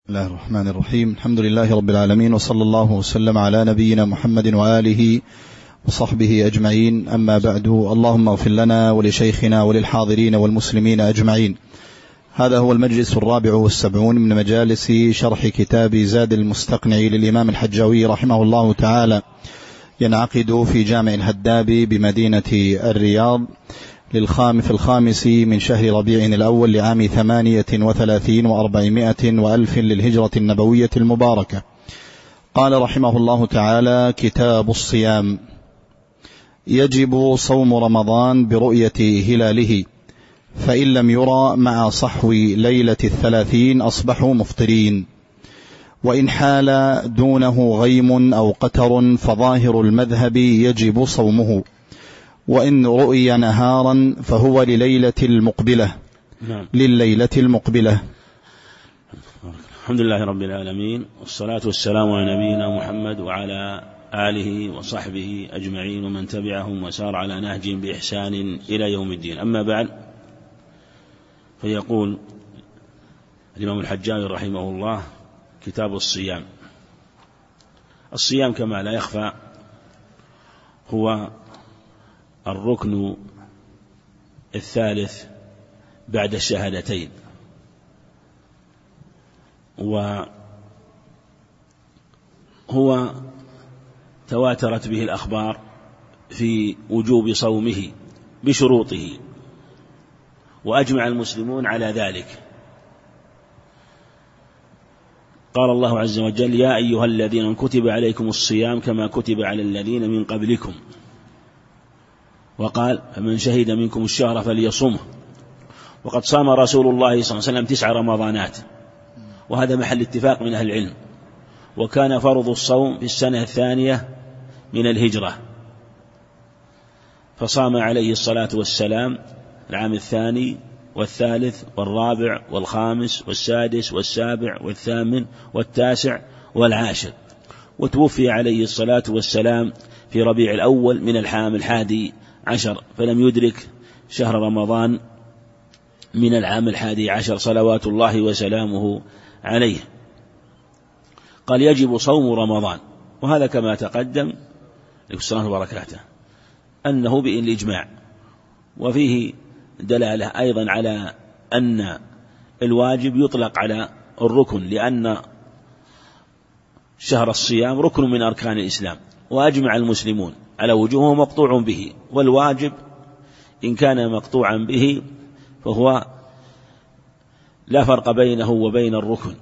بسم الله الرحمن الرحيم. الحمد لله رب العالمين، وصلى الله وسلم على نبينا محمد وآله وصحبه أجمعين. أما بعد، اللهم اغفر لنا ولشيخنا وللحاضرين والمسلمين أجمعين. هذا هو المجلس 74 من مجالس شرح كتاب زاد المستقنع للإمام الحجاوي رحمه الله تعالى، ينعقد في جامع الهداب بمدينة الرياض في الخامس من شهر ربيع الأول لعام 38 و400 وألف للهجرة النبوية المباركة. قال رحمه الله تعالى: كتاب الصيام. يجب صوم رمضان برؤية هلاله، فإن لم يرى مع صحو ليلة 30 أصبحوا مفطرين، وإن حال دونه غيم أو قتر فظاهر المذهب يجب صومه، وإن رؤي نهارا فهو لليلة المقبلة. لليلة المقبلة. الحمد لله رب العالمين، والصلاة والسلام على نبينا محمد وعلى آله وصحبه أجمعين ومن تبعهم وسار على نهجهم بإحسان إلى يوم الدين. أما بعد، فيقول الإمام الحجاوي رحمه الله: كتاب الصيام. الصيام كما لا يخفى هو الركن الثالث بعد الشهادتين، وهو تواترت به الأخبار في وجوب صومه بشروطه، وأجمع المسلمون على ذلك. قال الله عز وجل: يا أيها الذين كتب عليكم الصيام كما كتب على الذين من قبلكم. وقال: فمن شهد منكم الشهر فليصمه. وقد صام رسول الله صلى الله عليه وسلم 9 رمضانات، وهذا محل اتفاق من أهل العلم. وكان فرض الصوم في السنة 2 من الهجرة، فصام عليه الصلاة والسلام العام 2 والثالث والرابع والخامس والسادس والسابع والثامن والتاسع والعاشر، وتوفي عليه الصلاة والسلام في ربيع الأول من العام 11، فلم يدرك شهر رمضان من العام 11 صلوات الله وسلامه عليه. قال: يجب صوم رمضان، وهذا كما تقدم السلام وبركاته أنه بالإجماع، وفيه دلالة أيضا على أن الواجب يطلق على الركن، لأن شهر الصيام ركن من أركان الإسلام، وأجمع المسلمون على وجوهه مقطوع به، والواجب إن كان مقطوعا به فهو لا فرق بينه وبين الركن.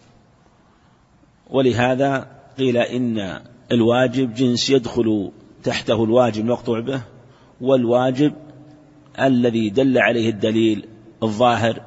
ولهذا قيل إن الواجب جنس يدخل تحته الواجب المقطوع به، والواجب الذي دل عليه الدليل الظاهر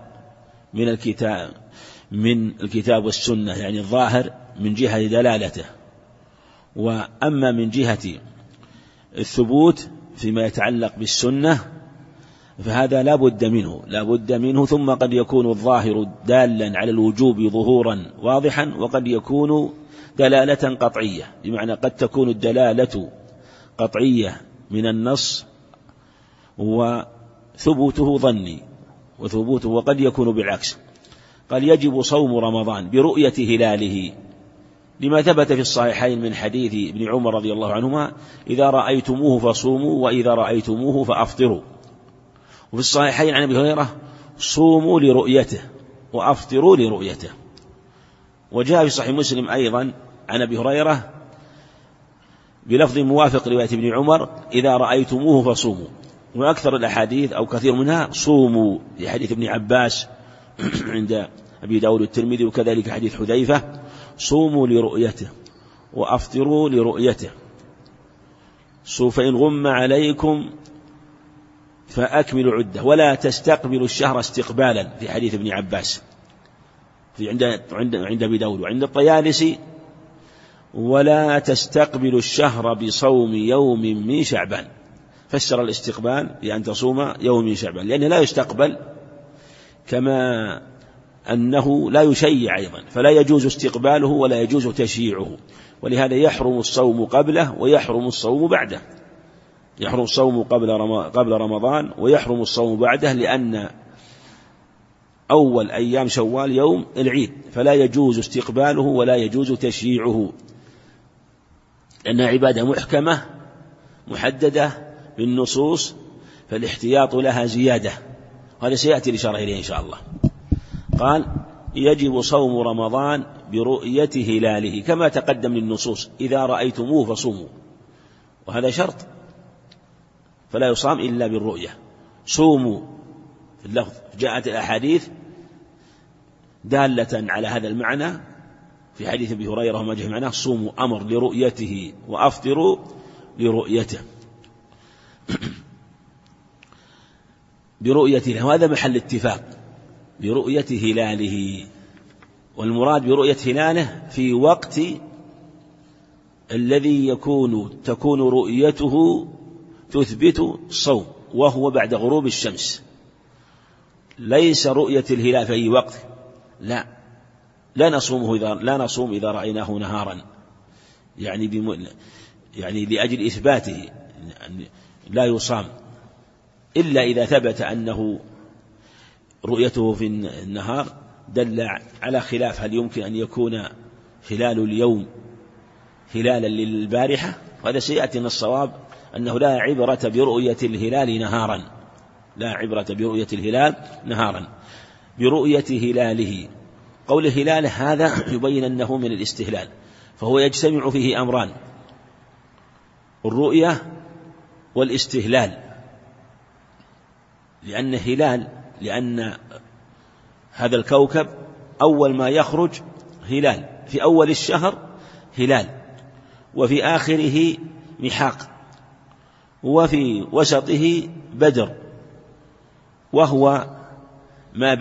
من الكتاب والسنة، يعني الظاهر من جهة دلالته. وأما من جهة الثبوت فيما يتعلق بالسنة فهذا لا بد منه، ثم قد يكون الظاهر دالا على الوجوب ظهورا واضحا، وقد يكون دلالة قطعية، بمعنى قد تكون الدلالة قطعية من النص وثبوته ظني وثبوته، وقد يكون بالعكس. قال: يجب صوم رمضان برؤية هلاله، لما ثبت في الصحيحين من حديث ابن عمر رضي الله عنهما: إذا رأيتموه فصوموا، وإذا رأيتموه فأفطروا. وفي الصحيحين عن أبي هريرة: صوموا لرؤيته وأفطروا لرؤيته. وجاء في صحيح مسلم أيضا عن أبي هريرة بلفظ موافق رواية ابن عمر: إذا رأيتموه فصوموا. وأكثر الأحاديث أو كثير منها صوموا، في حديث ابن عباس عند أبي داود والترمذي، وكذلك حديث حذيفة: صوموا لرؤيته وأفطروا لرؤيته، فإن غم عليكم فأكملوا عدة، ولا تستقبلوا الشهر استقبالا، في حديث ابن عباس عند أبي داود وعند الطيالسي: ولا تستقبلوا الشهر بصوم يوم من شعبان. فسر الاستقبال بأن تصوم يوم من شعبان، لأنه لا يستقبل، كما أنه لا يشيع أيضا، فلا يجوز استقباله ولا يجوز تشييعه، ولهذا يحرم الصوم قبله ويحرم الصوم بعده. يحرم الصوم قبل رمضان ويحرم الصوم بعده، لأن أول أيام شوال يوم العيد، فلا يجوز استقباله ولا يجوز تشييعه، لأنها عبادة محكمة محددة بالنصوص، فالاحتياط لها زيادة، وهذا سيأتي الإشارة إليه إن شاء الله. قال يجب صوم رمضان برؤية هلاله كما تقدم للنصوص، إذا رأيتموه فصوموا، وهذا شرط، فلا يصام إلا بالرؤية. صوموا في اللفظ، جاءت الأحاديث دالة على هذا المعنى، في حديث أبي هريرة وما جاء معناه صوموا أمر لرؤيته وأفطروا لرؤيته. برؤيته، وهذا محل اتفاق، برؤية هلاله، والمراد برؤية هلاله في وقت الذي تكون رؤيته تثبت الصوم، وهو بعد غروب الشمس، ليس رؤية الهلال في أي وقت، لا نصوم إذا رأيناه نهارا، يعني لأجل إثباته لا يصام إلا إذا ثبت أنه رؤيته في النهار دل على خلاف، هل يمكن أن يكون هلال اليوم هلالا للبارحة؟ وهذا سيأتي من الصواب أنه لا عبرة برؤية الهلال نهارا، لا عبرة برؤية الهلال نهارا، برؤية هلاله. قول هلاله هذا يبين أنه من الاستهلال، فهو يجتمع فيه أمران، الرؤية والاستهلال، لأن هذا الكوكب أول ما يخرج هلال، في أول الشهر هلال، وفي آخره محاق، وفي وسطه بدر، وهو ما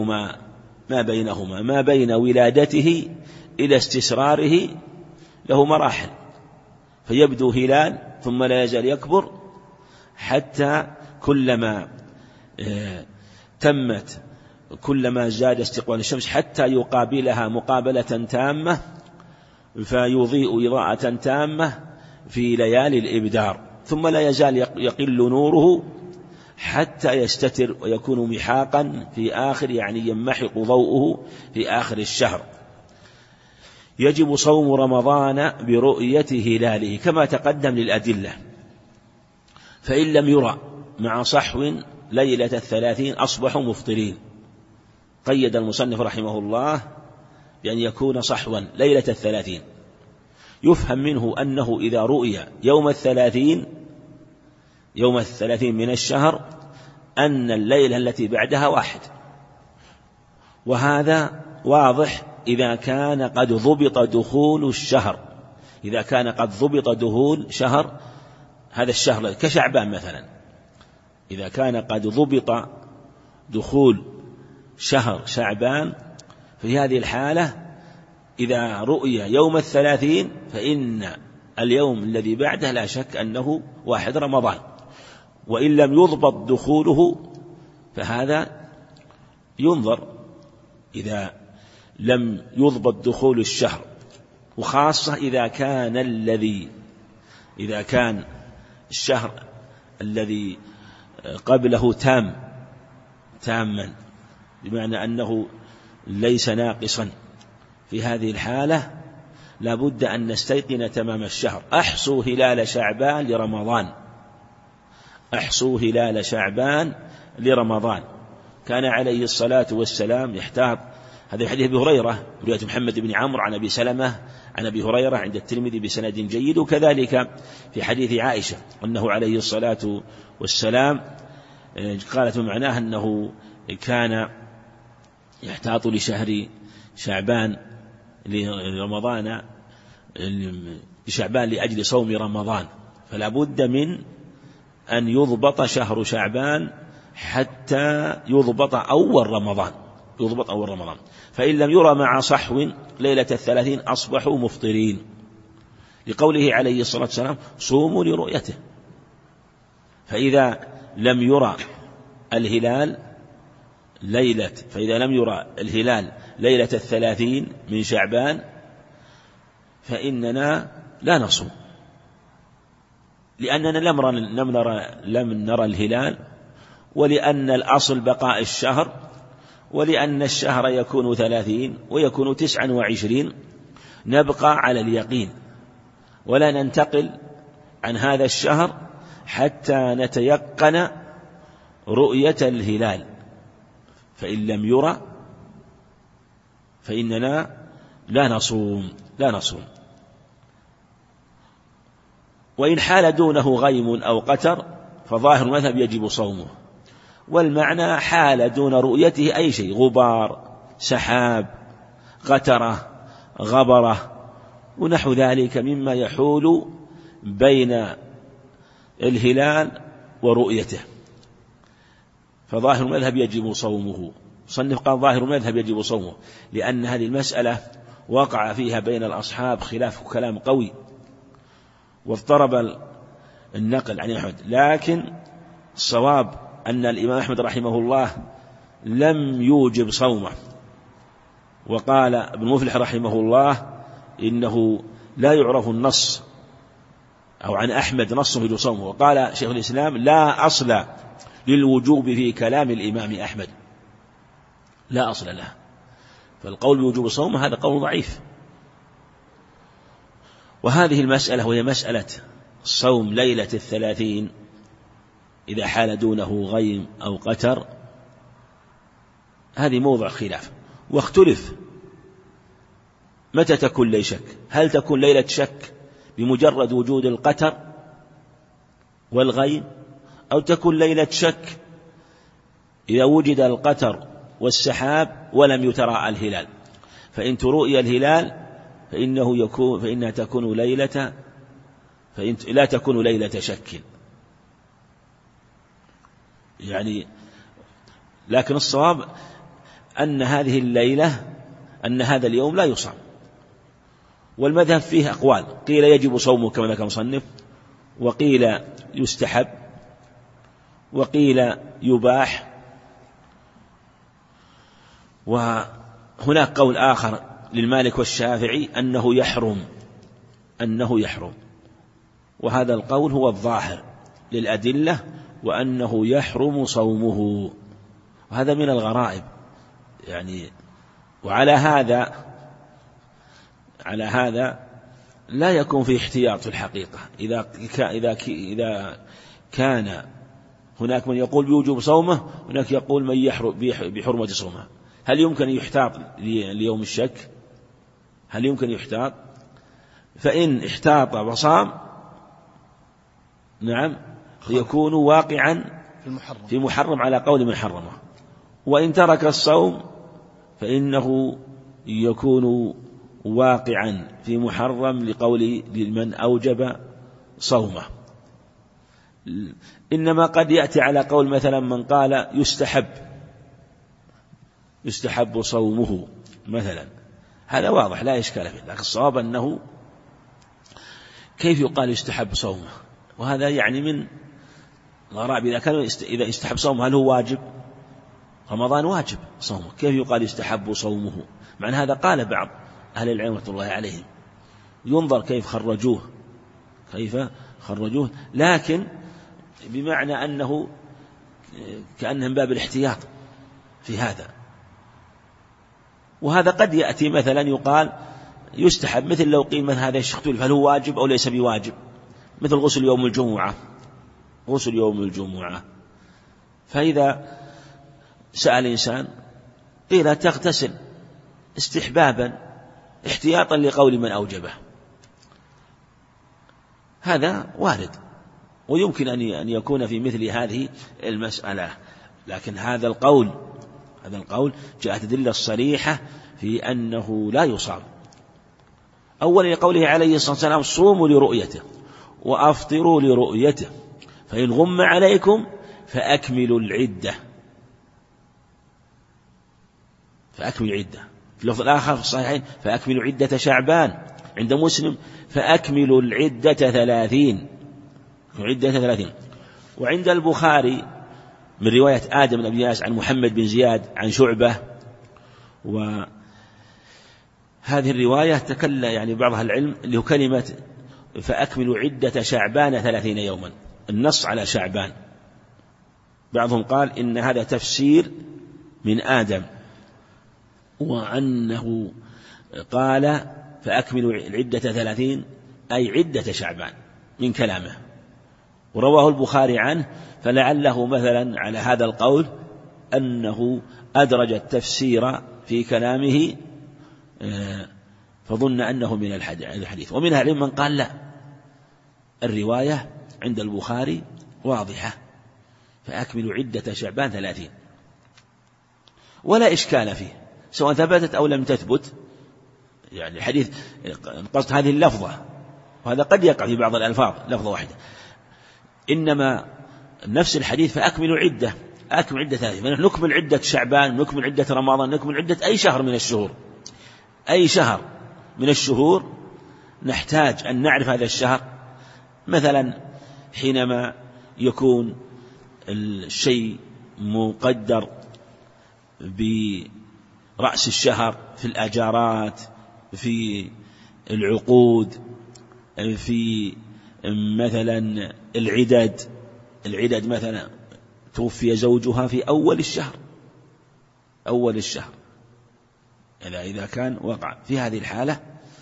بين ولادته إلى استسراره له مراحل، فيبدو هلال ثم لا يزال يكبر حتى كلما زاد استقبال الشمس حتى يقابلها مقابلة تامة، فيضيء إضاءة تامة في ليالي الإبدار، ثم لا يزال يقل نوره حتى يستتر ويكون محاقا في آخر، يعني يمحق ضوءه في آخر الشهر. يجب صوم رمضان برؤية هلاله كما تقدم للأدلة، فإن لم يرى مع صحو ليلة 30 أصبحوا مفطرين. قيد المصنف رحمه الله بأن يكون صحوا ليلة 30، يفهم منه أنه إذا رؤي يوم 30 من الشهر أن الليلة التي بعدها 1، وهذا واضح إذا كان قد ضبط دخول الشهر، إذا كان قد ضبط دخول شهر هذا الشهر كشعبان مثلا، إذا كان قد ضبط دخول شهر شعبان، في هذه الحالة إذا رؤي يوم 30 فإن اليوم الذي بعده لا شك أنه 1 رمضان، وإن لم يضبط دخوله فهذا ينظر إذا لم يضبط دخول الشهر، وخاصة إذا كان الشهر الذي قبله تاما، بمعنى أنه ليس ناقصا، في هذه الحالة لا بد أن نستيقن تمام الشهر. أحصوا هلال شعبان لرمضان. كان عليه الصلاة والسلام يحتاط، هذا حديث أبي هريرة رواية محمد بن عمرو عن أبي سلمة عن أبي هريرة عند الترمذي بسند جيد، وكذلك في حديث عائشة أنه عليه الصلاة والسلام قالت معناه أنه كان يحتاط لشهر شعبان لرمضان لشعبان لأجل صوم رمضان، فلا بد من أن يضبط شهر شعبان حتى يضبط أول رمضان. فإن لم يرى مع صحو ليلة 30 أصبحوا مفطرين، لقوله عليه الصلاة والسلام صوموا لرؤيته. فإذا لم يرى الهلال ليلة 30 من شعبان فإننا لا نصوم، لأننا لم نرى الهلال، ولأن الأصل بقاء الشهر، ولأن الشهر يكون 30 ويكون 29 نبقى على اليقين ولا ننتقل عن هذا الشهر حتى نتيقن رؤية الهلال، فإن لم يرى فإننا لا نصوم. وإن حال دونه غيم أو قتر فظاهر المذهب يجب صومه. والمعنى حال دون رؤيته أي شيء، غبار، سحاب، قترة، غبرة ونحو ذلك مما يحول بين الهلال ورؤيته، فظاهر المذهب يجب صومه. صنف قال ظاهر المذهب يجب صومه، لأن هذه المسألة وقع فيها بين الأصحاب خلاف كلام قوي واضطرب النقل عن أحمد، لكن الصواب أن الإمام أحمد رحمه الله لم يوجب صومه. وقال ابن مفلح رحمه الله إنه لا يعرف النص أو عن أحمد نص يوجب صومه. وقال شيخ الإسلام لا أصل للوجوب في كلام الإمام أحمد، لا أصل له، فالقول بوجوب صومه هذا قول ضعيف. وهذه المسألة وهي مسألة صوم ليلة 30 إذا حال دونه غيم أو قتر، هذه موضع خلاف، واختلف متى تكون ليلة شك، هل تكون ليلة شك بمجرد وجود القتر والغيم، أو تكون ليلة شك إذا وجد القتر والسحاب ولم يتراءى الهلال. فإن ترؤي الهلال فإنها تكون ليلة، فإن لا تكون ليلة شك يعني. لكن الصواب أن هذه الليلة، أن هذا اليوم لا يصام. والمذهب فيه أقوال، قيل يجب صومه كما ذكر المصنف، وقيل يستحب، وقيل يباح، وهناك قول آخر للمالك والشافعي أنه يحرم، وهذا القول هو الظاهر للأدلة، وأنه يحرم صومه، وهذا من الغرائب يعني. وعلى هذا لا يكون في احتياط في الحقيقة. إذا كان هناك من يقول بوجوب صومه، هناك يقول من يحرم بحرمة صومه، هل يمكن يحتاط ليوم الشك؟ هل يمكن يحتاط؟ فإن احتاط وصام نعم يكون واقعا في محرم على قول من حرمه، وإن ترك الصوم فإنه يكون واقعا في محرم لقول من أوجب صومه. إنما قد يأتي على قول مثلا من قال يستحب صومه مثلا، هذا واضح لا إشكال فيه، لكن الصواب أنه كيف يقال يستحب صومه؟ وهذا يعني من الغرائب. إذا يستحب صومه هل هو واجب؟ رمضان واجب صومه، كيف يقال يستحب صومه؟ مع أن هذا قال بعض أهل العلم رحمة الله عليهم، ينظر كيف خرجوه، لكن بمعنى أنه كأنه من باب الاحتياط في هذا. وهذا قد يأتي مثلا يقال يستحب، مثل لو قيل مثل هذا اختلف هل هو واجب أو ليس بواجب، مثل غسل يوم الجمعة. فإذا سأل إنسان قيل تغتسل استحبابا احتياطا لقول من أوجبه، هذا وارد ويمكن أن يكون في مثل هذه المسألة. لكن هذا القول جاءت أدلة الصريحة في أنه لا يصام. أولا لقوله عليه الصلاة والسلام صوموا لرؤيته وأفطروا لرؤيته، فإن غم عليكم فأكملوا العدة. في اللفظ الآخر في الصحيحين فأكملوا عدة شعبان، عند مسلم فأكملوا العدة 30. وعند البخاري من رواية آدم بن أبي ياس عن محمد بن زياد عن شعبة، وهذه الرواية تكلم يعني بعضها العلم له كلمة فأكملوا عدة شعبان 30 يوما، النص على شعبان. بعضهم قال إن هذا تفسير من آدم وأنه قال فأكملوا العدة 30 أي عدة شعبان من كلامه، ورواه البخاري عنه، فلعله مثلا على هذا القول أنه أدرج التفسير في كلامه فظن أنه من الحديث. ومنها من قال لا، الرواية عند البخاري واضحة، فأكملوا عدة شعبان 30 ولا إشكال فيه سواء ثبتت أو لم تثبت. يعني الحديث قصد هذه اللفظة، وهذا قد يقع في بعض الألفاظ لفظة واحدة، إنما نفس الحديث فأكملوا عدة، أكمل عدة 30، نكمل عدة شعبان، نكمل عدة رمضان، نكمل عدة أي شهر من الشهور. أي شهر من الشهور نحتاج أن نعرف هذا الشهر، مثلا حينما يكون الشيء مقدر برأس الشهر في الآجارات، في العقود، في مثلا العدد مثلا توفي زوجها في أول الشهر إذا كان وقع في هذه الحالة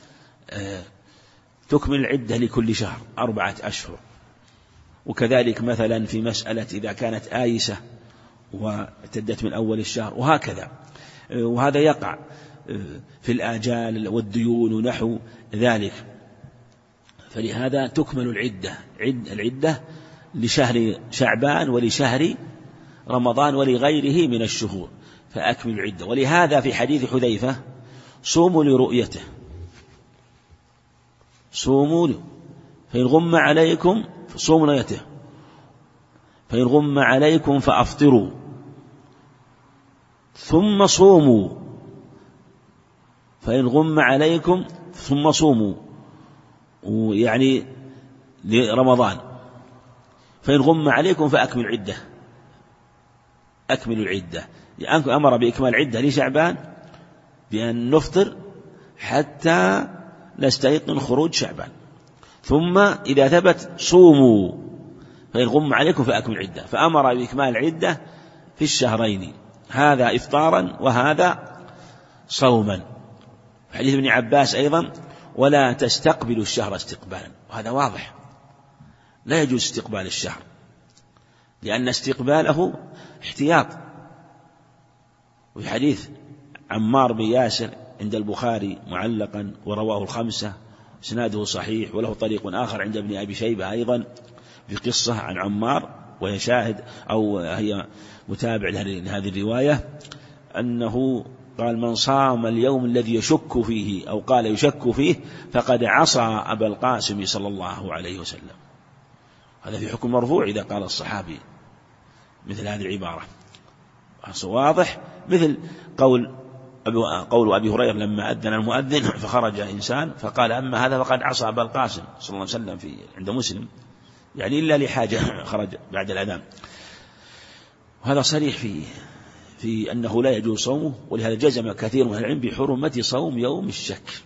تكمل العدة لكل شهر 4 أشهر. وكذلك مثلا في مسألة إذا كانت آيسة واعتدت من أول الشهر، وهكذا. وهذا يقع في الآجال والديون ونحو ذلك. فلهذا تكمل العدة لشهر شعبان ولشهر رمضان ولغيره من الشهور، فأكمل العدة. ولهذا في حديث حذيفة صوموا لرؤيته، صوموا فإن غم عليكم صوموا لرؤيته، فإن غم عليكم فأفطروا ثم صوموا، فإن غم عليكم ثم صوموا، يعني لرمضان، فإن غم عليكم فأكمل العدة، أكملوا العدة. يعني أمر بإكمال العدة لشعبان بأن نفطر حتى نستيقن خروج شعبان، ثم إذا ثبت صوموا، فإن غم عليكم فأكمل العدة، فأمر بإكمال العدة في الشهرين، هذا إفطارا وهذا صوما. حديث ابن عباس أيضا ولا تستقبلوا الشهر استقبالا، وهذا واضح، لا يجوز استقبال الشهر لأن استقباله احتياط. وفي حديث عمار بن ياسر عند البخاري معلقا ورواه الخمسة إسناده صحيح، وله طريق آخر عند ابن أبي شيبة أيضا في قصة عن عمار، وهي شاهد أو هي متابع لهذه الرواية، أنه قال من صام اليوم الذي يشك فيه أو قال يشك فيه فقد عصى أبا القاسم صلى الله عليه وسلم. هذا في حكم مرفوع إذا قال الصحابي مثل هذه العبارة، واضح، مثل قول أبي هريرة لما أذن المؤذن فخرج إنسان فقال أما هذا فقد عصى أبا القاسم صلى الله عليه وسلم عند مسلم، يعني إلا لحاجة خرج بعد الأذان. وهذا صريح في أنه لا يجوز صومه، ولهذا جزم كثير من العلم بحرمة صوم يوم الشك.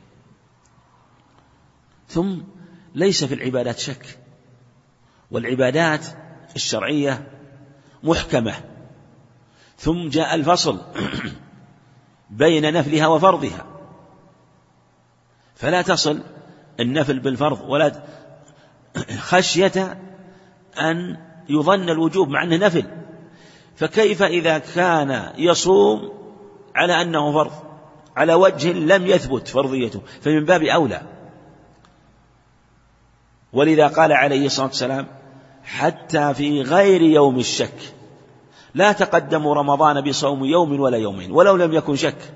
ثم ليس في العبادات شك، والعبادات الشرعية محكمة، ثم جاء الفصل بين نفلها وفرضها، فلا تصل النفل بالفرض ولا خشية أن يظن الوجوب مع أنه نفل. فكيف إذا كان يصوم على أنه فرض على وجه لم يثبت فرضيته، فمن باب أولى. ولذا قال عليه الصلاة والسلام حتى في غير يوم الشك لا تقدموا رمضان بصوم يوم ولا يومين ولو لم يكن شك،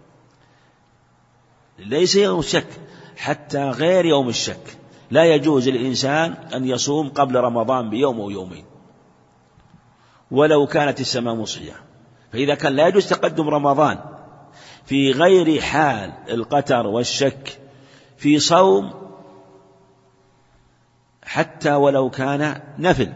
ليس يوم الشك، حتى غير يوم الشك لا يجوز للإنسان أن يصوم قبل رمضان بيوم أو يومين ولو كانت السماء مصحية. فإذا كان لا يجوز تقدم رمضان في غير حال القتر والشك في صوم حتى ولو كان نفل،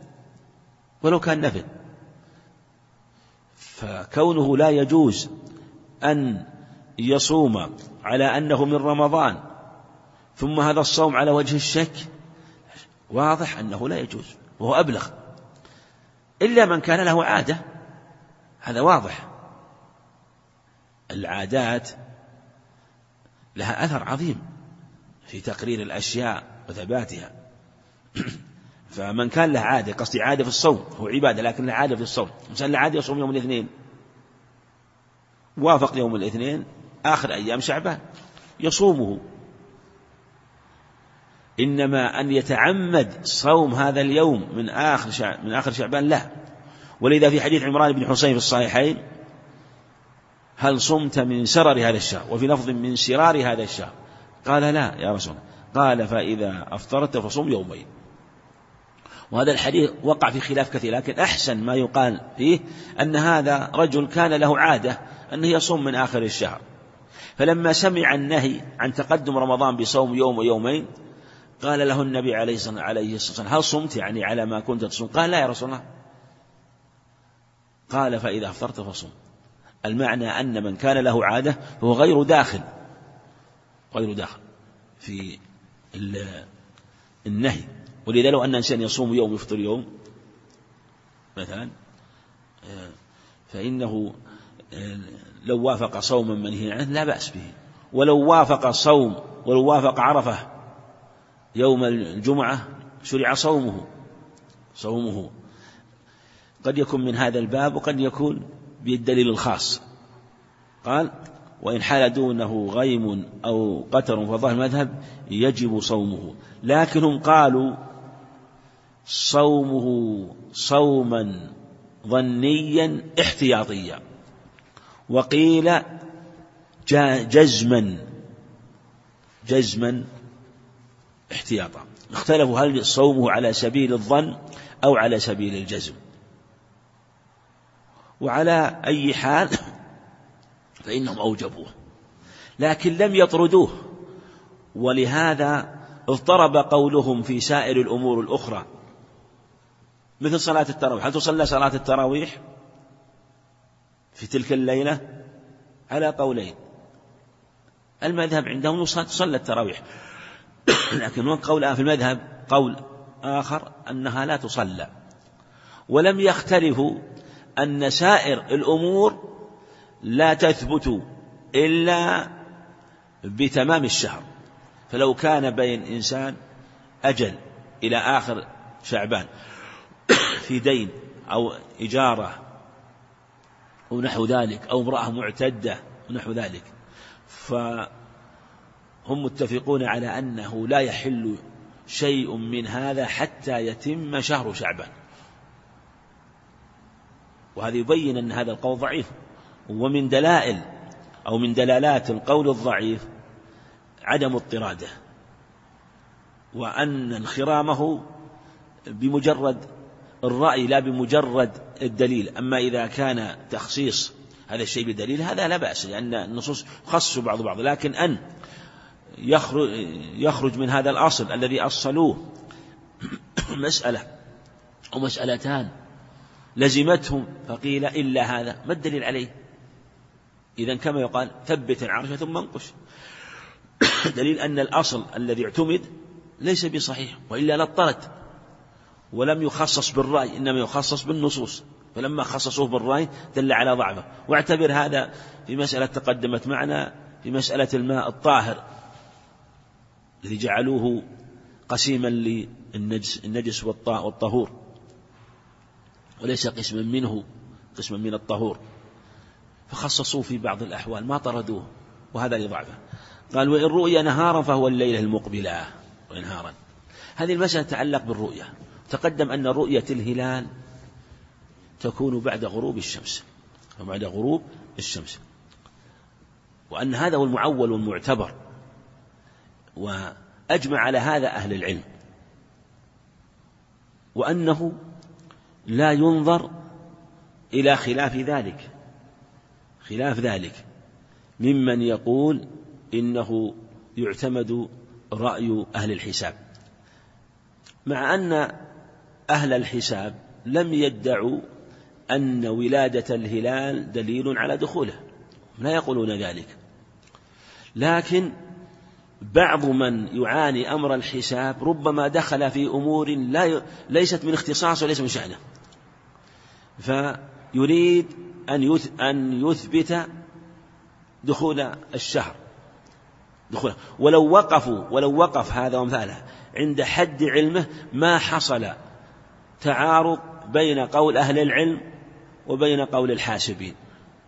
فكونه لا يجوز أن يصوم على أنه من رمضان ثم هذا الصوم على وجه الشك واضح أنه لا يجوز، وهو أبلغ، إلا من كان له عادة، هذا واضح. العادات لها أثر عظيم في تقرير الأشياء وثباتها. فمن كان له عادة، قصدي عادة في الصوم، هو عبادة لكن له عادة في الصوم، مثلا له عادة يصوم يوم الاثنين، وافق يوم الاثنين آخر أيام شعبان يصومه، إنما أن يتعمد صوم هذا اليوم من آخر شعبان لا. ولذا في حديث عمران بن حسين في الصحيحين: هل صمت من سرر هذا الشهر؟ وفي لفظ من سرار هذا الشهر. قال لا يا رسول الله. قال فإذا أفطرت فصوم يومين. وهذا الحديث وقع في خلاف كثير، لكن أحسن ما يقال فيه أن هذا رجل كان له عادة أنه يصوم من آخر الشهر، فلما سمع النهي عن تقدم رمضان بصوم يوم ويومين قال له النبي عليه الصلاة والسلام: هل صمت يعني على ما كنت تصوم؟ قال لا يا رسول الله. قال فإذا أفطرت فصوم. المعنى أن من كان له عادة فهو غير داخل في النهي. ولذا لو أن إنسان يصوم يوم يفطر يوم مثلا، فإنه لو وافق صوما منهي عنه لا بأس به، ولو وافق عرفة يوم الجمعة شرع صومه. قد يكون من هذا الباب وقد يكون بالدليل الخاص. قال: وإن حال دونه غيم أو قتر فظاهر المذهب يجب صومه، لكنهم قالوا صومه صوما ظنيا احتياطيا، وقيل جزما احتياطا. اختلفوا هل صومه على سبيل الظن أو على سبيل الجزم. وعلى أي حال فإنهم أوجبوه، لكن لم يطردوه. ولهذا اضطرب قولهم في سائر الأمور الأخرى مثل صلاة التراويح. هل تصلى صلاة التراويح في تلك الليلة؟ على قولين. المذهب عندهم تصلى التراويح، لكن قول في المذهب قول آخر أنها لا تصلى. ولم يختلفوا أن سائر الأمور لا تثبت إلا بتمام الشهر. فلو كان بين إنسان أجل إلى آخر شعبان في دين أو إجارة أو نحو ذلك، أو امرأة معتدة ونحو ذلك، فهم متفقون على أنه لا يحل شيء من هذا حتى يتم شهر شعبان. وهذا يبين أن هذا القول ضعيف. ومن دلائل أو من دلالات القول الضعيف عدم اضطراده، وأن انخرامه بمجرد الرأي لا بمجرد الدليل. أما إذا كان تخصيص هذا الشيء بدليل هذا لا بأس، لأن النصوص خصوا بعض، لكن أن يخرج من هذا الأصل الذي أصلوه مسألة أو مسألتان لزمتهم فقيل إلا هذا، ما الدليل عليه؟ إذن كما يقال ثبت العرش ثم انقش. دليل أن الأصل الذي اعتمد ليس بصحيح، وإلا لاضطرد ولم يخصص بالرأي، إنما يخصص بالنصوص، فلما خصصوه بالرأي دل على ضعفه. واعتبر هذا في مسألة تقدمت معنا في مسألة الماء الطاهر الذي جعلوه قسيما للنجس والطهور، وليس قسما منه، قسما من الطهور، فخصصوه في بعض الأحوال ما طردوه، وهذا لضعفه. قال: وإن رؤيا نهارا فهو الليلة المقبلة ونهارا. هذه المسألة تتعلق بالرؤيا. تقدم أن رؤية الهلال تكون بعد غروب الشمس، وأن هذا هو المعول والمعتبر، وأجمع على هذا أهل العلم، وأنه لا ينظر إلى خلاف ذلك ممن يقول إنه يعتمد رأي أهل الحساب، مع أن أهل الحساب لم يدعوا أن ولادة الهلال دليل على دخوله، لا يقولون ذلك. لكن بعض من يعاني أمر الحساب ربما دخل في أمور ليست من اختصاص وليس من شأنه، فيريد أن يثبت دخول الشهر ولو وقف هذا ومثاله عند حد علمه ما حصل تعارض بين قول أهل العلم وبين قول الحاسبين،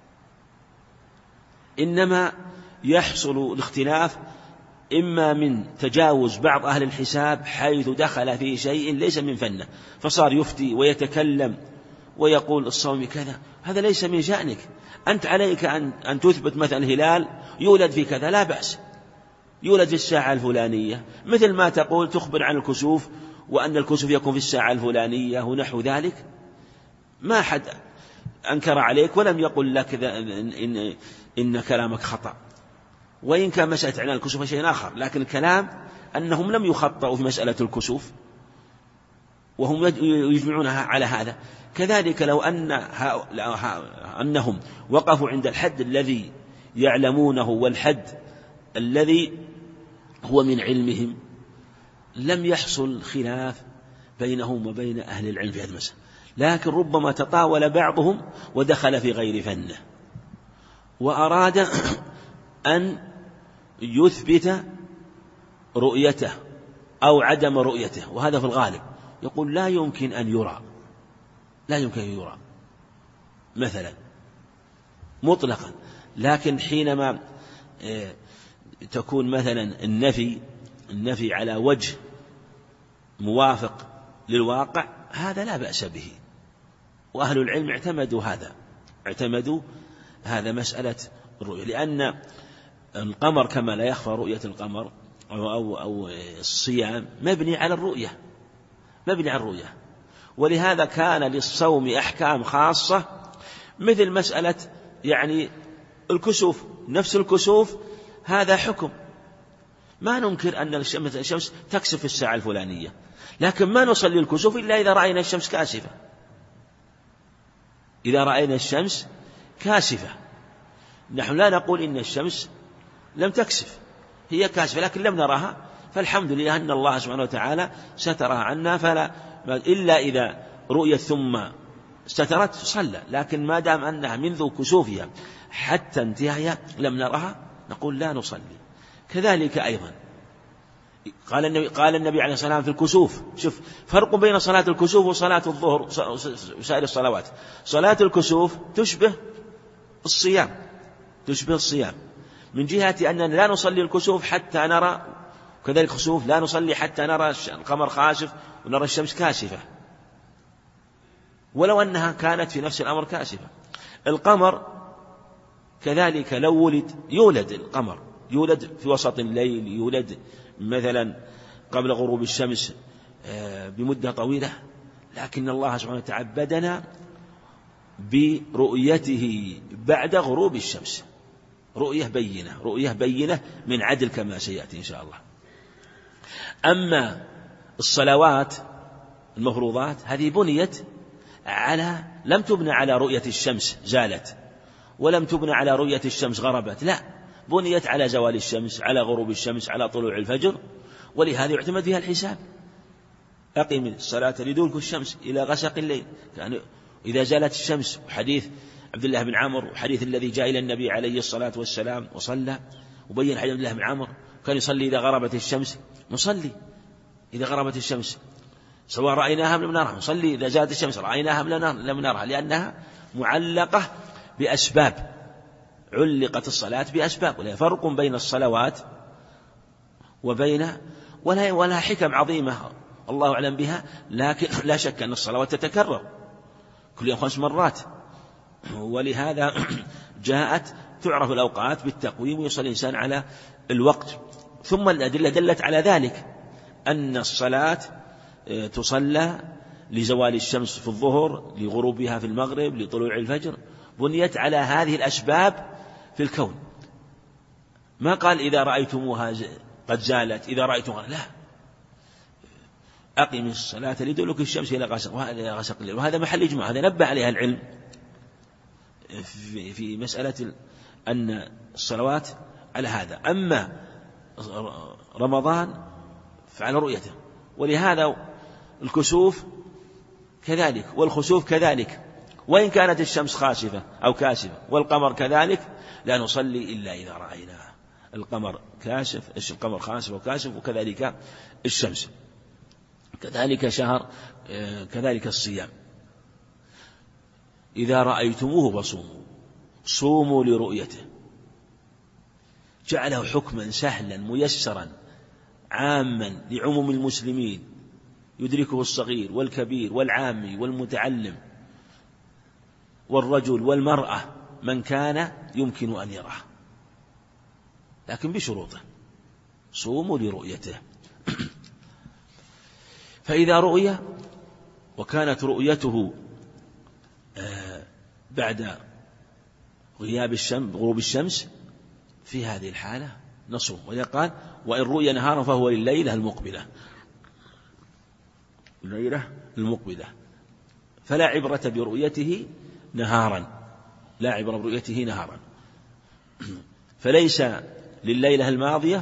إنما يحصل الاختلاف إما من تجاوز بعض أهل الحساب حيث دخل في شيء ليس من فنه فصار يفتي ويتكلم ويقول الصوم كذا، هذا ليس من شأنك. أنت عليك أن تثبت مثلا الهلال يولد في كذا، لا بأس، يولد في الساعة الفلانية، مثل ما تقول تخبر عن الكسوف وأن الكسوف يكون في الساعة الفلانية ونحو ذلك. ما حد أنكر عليك ولم يقل لك إن كلامك خطأ، وإن كان مسألة إعلان الكسوف شيء آخر، لكن الكلام أنهم لم يخطئوا في مسألة الكسوف وهم يجمعونها على هذا. كذلك لو أنهم وقفوا عند الحد الذي يعلمونه والحد الذي هو من علمهم لم يحصل خلاف بينهم وبين أهل العلم في هذه المسألة، لكن ربما تطاول بعضهم ودخل في غير فنه وأراد أن يثبت رؤيته أو عدم رؤيته، وهذا في الغالب يقول لا يمكن أن يرى مثلا مطلقا. لكن حينما تكون مثلا النفي على وجه موافق للواقع هذا لا بأس به، وأهل العلم اعتمدوا هذا مسألة الرؤية، لأن القمر كما لا يخفى رؤية القمر أو الصيام مبني على الرؤية، ولهذا كان للصوم أحكام خاصة مثل مسألة يعني الكسوف، نفس الكسوف هذا حكم، ما ننكر أن الشمس تكسف في الساعة الفلانية، لكن ما نصلي الكسوف إلا إذا رأينا الشمس كاسفة. نحن لا نقول إن الشمس لم تكسف، هي كاسفة لكن لم نراها، فالحمد لله أن الله سبحانه وتعالى سترها عنا، فلا إلا إذا رؤيت ثم سترت صلى، لكن ما دام أنها منذ كسوفها حتى انتهاء لم نرها نقول لا نصلي. كذلك أيضا قال النبي عليه الصلاة والسلام في الكسوف، شوف فرق بين صلاة الكسوف وصلاة الظهر وسائر الصلوات. صلاة الكسوف تشبه الصيام من جهة أننا لا نصلي الكسوف حتى نرى، كذلك الخسوف لا نصلي حتى نرى القمر خاسف ونرى الشمس كاسفة، ولو أنها كانت في نفس الأمر كاسفة. القمر كذلك لو يولد القمر يولد في وسط الليل، يولد مثلا قبل غروب الشمس بمدة طويلة، لكن الله سبحانه تعبدنا برؤيته بعد غروب الشمس، رؤية بينة من عدل كما سيأتي إن شاء الله. أما الصلوات المفروضات هذه بنيت لم تبنى على رؤية الشمس زالت، ولم تبنى على رؤية الشمس غربت، لا، بنيت على زوال الشمس، على غروب الشمس، على طلوع الفجر، ولهذا يعتمد فيها الحساب. أقم الصلاة لدلوك الشمس إلى غسق الليل، يعني إذا زالت الشمس، وحديث عبد الله بن عمرو وحديث الذي جاء إلى النبي عليه الصلاة والسلام وصلى، وبين حديث عبد الله بن عمرو كان يصلي إذا غربت الشمس، نصلي إذا غربت الشمس سواء رأيناها أم لم نرها، نصلي إذا زالت الشمس رأيناها أم لم نرها، لأنها معلقة بأسباب، علقت الصلاة بأسباب، ولا فرق بين الصلوات وبين ولا حكم عظيمة الله أعلم بها، لكن لا شك أن الصلوات تتكرر كل يوم 5 مرات، ولهذا جاءت تعرف الأوقات بالتقويم ويصل الإنسان على الوقت. ثم الأدلة دلت على ذلك، أن الصلاة تصلى لزوال الشمس في الظهر، لغروبها في المغرب، لطلوع الفجر، بنيت على هذه الأسباب في الكون. ما قال إذا رأيتموها قد زالت، إذا رأيتموها، لا، أقم الصلاة لدلوك الشمس إلى غسق الليل، وهذا محل إجماع، هذا نبه عليها العلم في مسألة أن الصلوات على هذا. أما رمضان فعلى رؤيته، ولهذا الكسوف كذلك والخسوف كذلك، وإن كانت الشمس خاسفة أو كاسفة والقمر كذلك لا نصلي إلا إذا رأيناه. القمر كاسف، القمر خاسف وكاسف، وكذلك الشمس، كذلك شهر، كذلك الصيام. إذا رأيتموه فصوموا، صوموا لرؤيته. جعله حكما سهلا ميسرا عاما لعموم المسلمين، يدركه الصغير والكبير والعامي والمتعلم والرجل والمرأة، من كان يمكن أن يراه، لكن بشروطه، صوموا لرؤيته. فإذا رؤي وكانت رؤيته بعد غروب الشمس، في هذه الحالة نصوم. وإذا قال وإن رؤي نهارا فهو لليلة المقبلة، فلا عبرة برؤيته نهارا، لا عبرة برؤيته نهارا، فليس لليلة الماضية.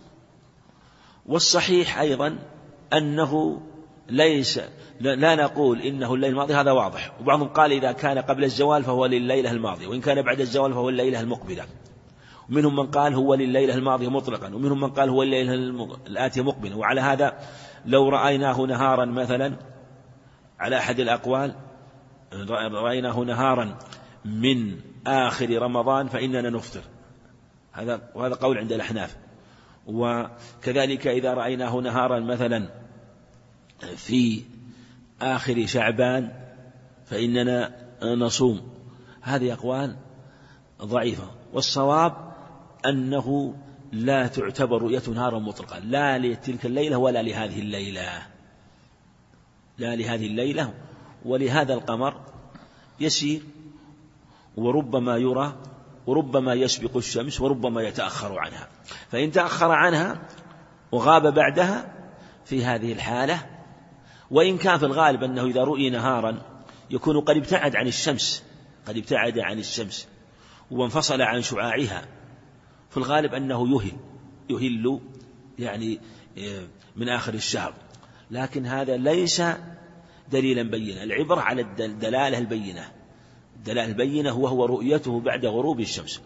والصحيح أيضا أنه ليس، لا نقول إنه الليلة الماضية، هذا واضح. وبعضهم قال إذا كان قبل الزوال فهو لليلة الماضية، وإن كان بعد الزوال فهو الليلة المقبلة. ومنهم من قال هو لليلة الماضية مطلقا، ومنهم من قال هو الليلة الآتية مقبلة. وعلى هذا لو رأيناه نهارا مثلا، على أحد الأقوال رأيناه نهارا من آخر رمضان فإننا نفطر، وهذا قول عند الأحناف. وكذلك إذا رأيناه نهارا مثلا في آخر شعبان فإننا نصوم. هذه أقوال ضعيفة، والصواب أنه لا تعتبر رؤية نهارا مطلقا، لا لتلك الليلة ولا لهذه الليلة، ولهذا القمر يسير، وربما يرى، وربما يسبق الشمس، وربما يتأخر عنها. فإن تأخر عنها وغاب بعدها في هذه الحالة، وإن كان في الغالب أنه إذا رؤي نهارا يكون قد ابتعد عن الشمس وانفصل عن شعاعها، في الغالب أنه يهل يعني من آخر الشهر، لكن هذا ليس دليلا بينا. العبرة على الدلالة البينة وهو رؤيته بعد غروب الشمس.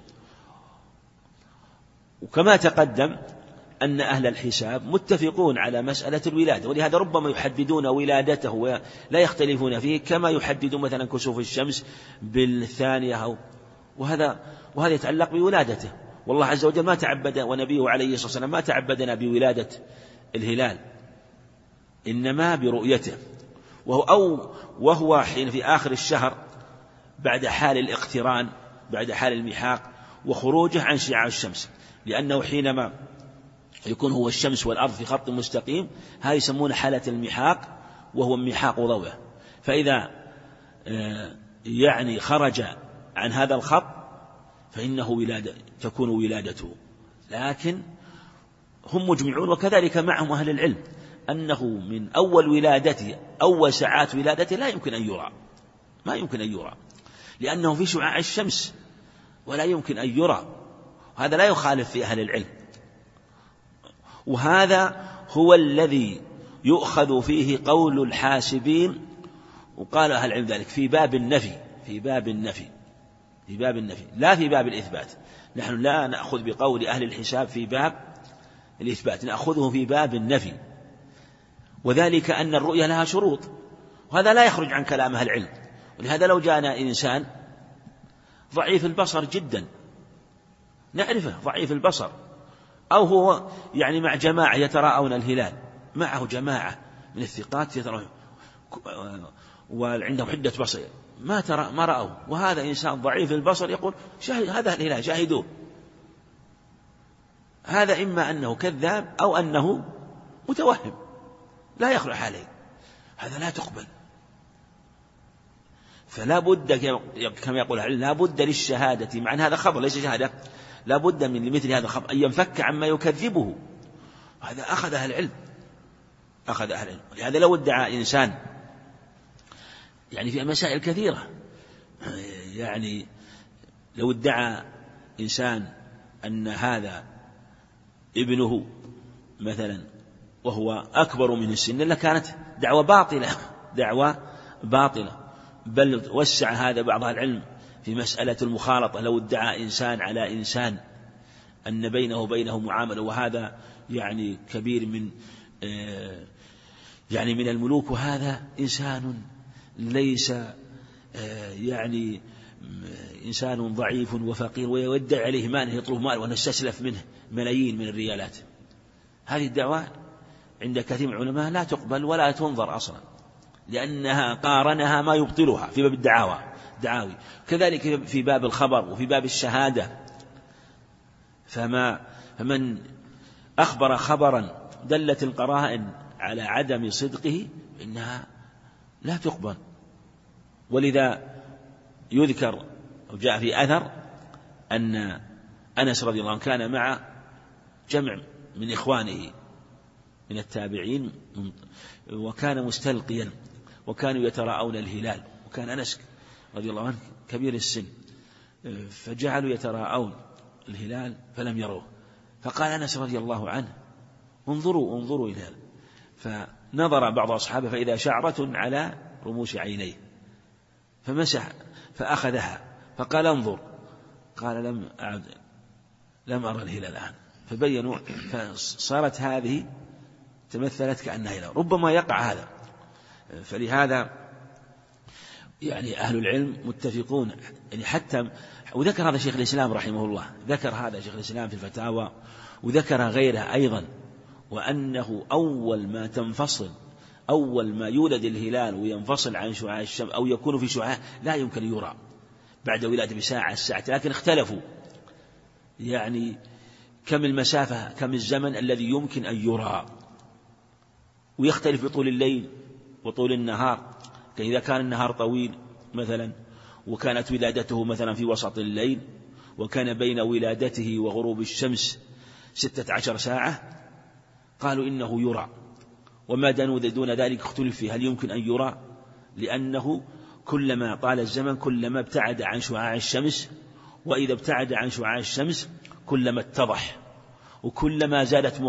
وكما تقدم أن أهل الحساب متفقون على مسألة الولادة، ولهذا ربما يحددون ولادته ولا يختلفون فيه، كما يحددون مثلا كسوف الشمس بالثانية، وهذا يتعلق بولادته. والله عز وجل ما تعبد، ونبيه عليه الصلاة والسلام ما تعبدنا بولادة الهلال، إنما برؤيته، وهو حين في آخر الشهر بعد حال الاقتران، بعد حال المحاق وخروجه عن شعاع الشمس، لأنه حينما يكون هو الشمس والأرض في خط مستقيم، هذا يسمونه حالة المحاق، وهو محاق ضوءه. فإذا يعني خرج عن هذا الخط فإنه تكون ولادته. لكن هم مجمعون، وكذلك معهم أهل العلم، أنه من أول ساعات ولادته لا يمكن أن يرى، لأنه في شعاع الشمس ولا يمكن أن يرى. هذا لا يخالف في أهل العلم، وهذا هو الذي يؤخذ فيه قول الحاسبين. وقال أهل العلم ذلك في باب النفي لا في باب الإثبات. نحن لا نأخذ بقول أهل الحساب في باب الإثبات، نأخذه في باب النفي، وذلك أن الرؤية لها شروط، وهذا لا يخرج عن كلام أهل العلم. ولهذا لو جاءنا إنسان ضعيف البصر جدا، نعرفه ضعيف البصر، أو هو يعني مع جماعة يتراءون الهلال، معه جماعة من الثقات يتراءون وعندهم حدة بصر، ما رأوا، وهذا إنسان ضعيف البصر يقول هذا الهلال شاهدوه، هذا إما أنه كذاب أو أنه متوهم، لا يخلع عليه، هذا لا تقبل. فلا بد كما يقول العلم، لا بد للشهادة، مع أن هذا خبر ليس شهادة، لا بد من مثل هذا الخبر أن ينفك عما يكذبه. هذا أخذ أهل العلم. ولهذا لو ادعى إنسان يعني في مسائل كثيرة، يعني لو ادعى إنسان أن هذا ابنه مثلا وهو أكبر من السن، لكانت دعوة باطلة، بل وسع هذا بعض العلم في مسألة المخالطة، لو ادعى إنسان على إنسان أن بينه وبينه معاملة، وهذا يعني كبير من الملوك، وهذا إنسان ليس يعني إنسان ضعيف وفقير ويدعي عليه مال، يطلب مال ونستسلف منه ملايين من الريالات. هذه الدعوة عند كثير من العلماء لا تقبل ولا تنظر أصلا، لأنها قارنها ما يبطلها في باب الدعاوي. كذلك في باب الخبر وفي باب الشهادة، فمن أخبر خبرا دلت القرائن على عدم صدقه إنها لا تقبل. ولذا يذكر أو جاء في أثر أن أنس رضي الله عنه كان مع جمع من إخوانه من التابعين، وكان مستلقيا، وكانوا يتراءون الهلال، وكان أنس رضي الله عنه كبير السن، فجعلوا يتراءون الهلال فلم يروه، فقال أنس رضي الله عنه انظروا الهلال، فنظر بعض أصحابه فإذا شعرة على رموش عينيه، فمسح فأخذها فقال انظر، قال لم أرى الهلال الآن، فبينوا، فصارت هذه تمثلت كأنها هلال. ربما يقع هذا، فلهذا يعني أهل العلم متفقون يعني حتى، وذكر هذا شيخ الإسلام رحمه الله، ذكر هذا شيخ الإسلام في الفتاوى، وذكر غيره أيضا، وأنه أول ما يولد الهلال وينفصل عن شعاع الشمس أو يكون في شعاع لا يمكن يرى بعد ولادة بساعة الساعة، لكن اختلفوا يعني كم المسافة كم الزمن الذي يمكن أن يرى، ويختلف بطول الليل وطول النهار. إذا كان النهار طويل مثلا وكانت ولادته مثلا في وسط الليل، وكان بين ولادته وغروب الشمس 16 ساعة، قالوا إنه يرى. وما دون ذلك اختلف فيه هل يمكن أن يرى، لأنه كلما طال الزمن كلما ابتعد عن شعاع الشمس، وإذا ابتعد عن شعاع الشمس كلما اتضح، وكلما زادت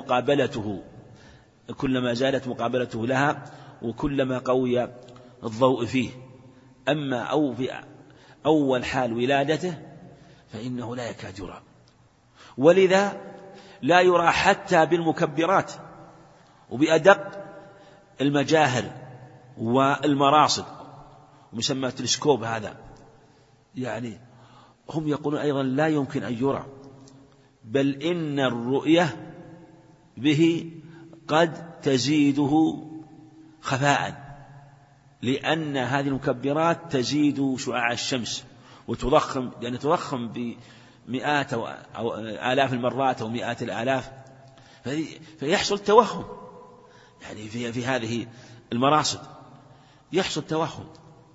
مقابلته لها، وكلما قوي الضوء فيه. أما في أول حال ولادته فإنه لا يكاد يرى، ولذا لا يرى حتى بالمكبرات وبأدق المجاهر والمراصد، ومسمى تلسكوب هذا، يعني هم يقولون أيضا لا يمكن أن يرى، بل إن الرؤية به قد تزيده خفاء، لأن هذه المكبرات تزيد شعاع الشمس وتضخم، لأن تضخم بمئات أو آلاف المرات أو مئات الآلاف، فيحصل توهم يعني في هذه المراصد يحصل توهم.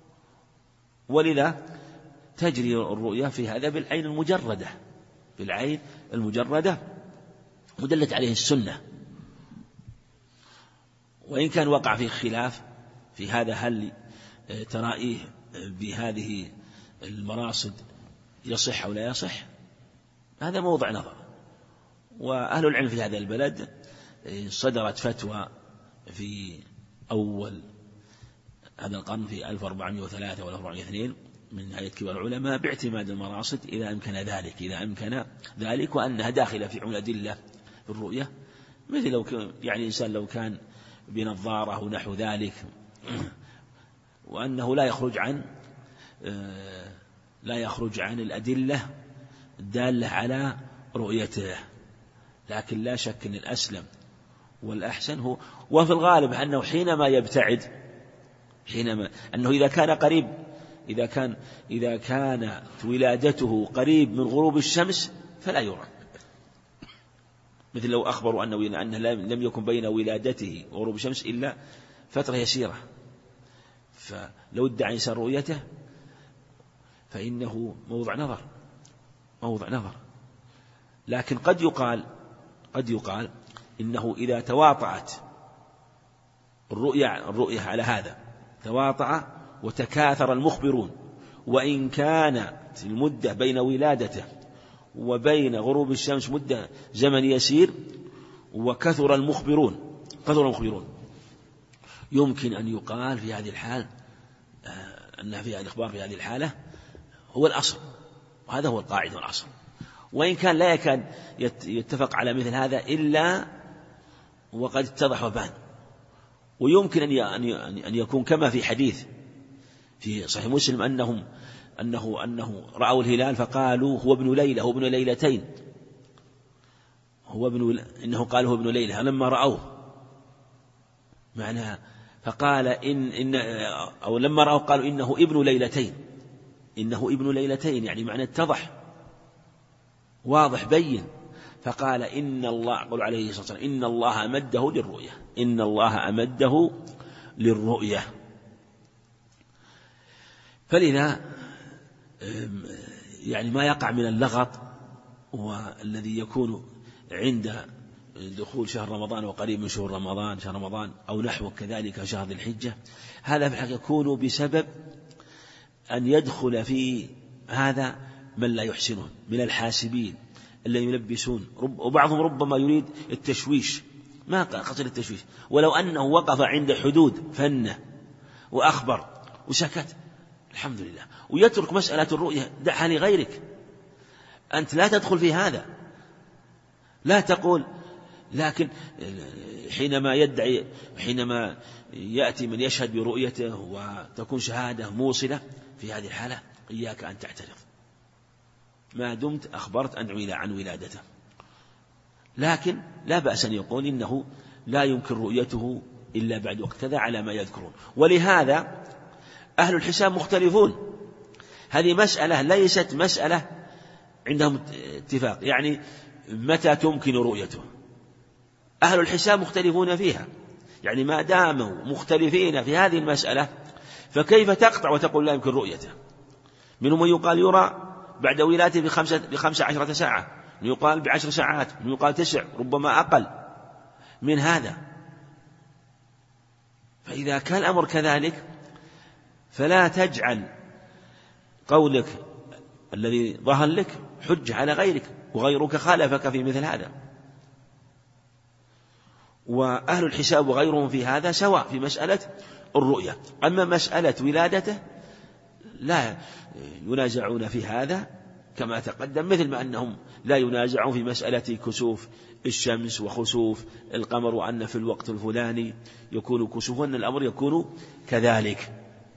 ولذا تجري الرؤيا في هذا بالعين المجردة ودلت عليه السنة. وإن كان وقع فيه خلاف في هذا، هل ترائيه بهذه المراصد يصح أو لا يصح، هذا موضع نظر. وأهل العلم في هذا البلد صدرت فتوى في أول هذا القرن في 1403 و 1402 من هيئة كبار العلماء باعتماد المراصد إذا أمكن ذلك، وأنها داخلة في عمل أدلة في الرؤية، مثل يعني إنسان لو كان بنظارة ونحو ذلك، وأنه لا يخرج عن الأدلة الدالة على رؤيته. لكن لا شك أن الأسلم والأحسن هو، وفي الغالب أنه حينما أنه إذا كان قريب، إذا كانت ولادته قريب من غروب الشمس فلا يرى، مثل لو أخبروا أنه لم يكن بين ولادته وغروب الشمس إلا فترة يسيرة، فلو ادعى إنسان رؤيته فإنه موضع نظر. لكن قد يقال إنه إذا تواطأت الرؤية على هذا، تواطأ وتكاثر المخبرون، وإن كانت المدة بين ولادته وبين غروب الشمس مدة زمن يسير، وكثر المخبرون، يمكن أن يقال في هذه الحال أن فيها الإخبار في هذه الحالة هو الأصل، وهذا هو القاعدة والأصل. وإن كان لا يكاد يتفق على مثل هذا إلا وقد اتضح وبان. ويمكن أن يكون كما في حديث في صحيح مسلم أنه رأوا الهلال فقالوا هو ابن ليلة، هو ابن ليلتين، إنه قال هو ابن ليلة لما رأوه، معناها فقال أو لما رأوه قالوا إنه ابن ليلتين، إنه ابن ليلتين، يعني معنى اتضح واضح بين. فقال إن الله، قال عليه الصلاة والسلام إن الله أمده للرؤية، إن الله أمده للرؤية. فلذا يعني ما يقع من اللغط والذي يكون عند دخول شهر رمضان وقريب من شهور رمضان، شهر رمضان أو نحو كذلك شهر ذي الحجة، هذا في الحقيقة يكون بسبب أن يدخل في هذا من لا يحسنه من الحاسبين الذين يلبسون، وبعضهم ربما يريد التشويش، ما قصد التشويش، ولو أنه وقف عند حدود فنه وأخبر وسكت الحمد لله، ويترك مسألة الرؤية دعها لغيرك. أنت لا تدخل في هذا، لا تقول. لكن حينما يأتي من يشهد برؤيته وتكون شهادة موصلة، في هذه الحالة إياك أن تعترض ما دمت أخبرت عن ولادته. لكن لا بأس أن يقول إنه لا يمكن رؤيته إلا بعد وقت كذا على ما يذكرون. ولهذا أهل الحساب مختلفون، هذه مسألة ليست مسألة عندهم اتفاق، يعني متى تمكن رؤيته، أهل الحساب مختلفون فيها. يعني ما داموا مختلفين في هذه المسألة فكيف تقطع وتقول لا يمكن رؤيته؟ منهم من يقال يرى بعد ولادته ب15 ساعة، من يقال ب10 ساعات، من يقال 9، ربما أقل من هذا. فإذا كان الأمر كذلك فلا تجعل قولك الذي ظهر لك حجة على غيرك، وغيرك خالفك في مثل هذا. وأهل الحساب وغيرهم في هذا سواء في مسألة الرؤية. أما مسألة ولادته لا ينازعون في هذا كما تقدم، مثل ما أنهم لا ينازعون في مسألة كسوف الشمس وخسوف القمر، وأن في الوقت الفلاني يكون كسوف، وأن الأمر يكون كذلك.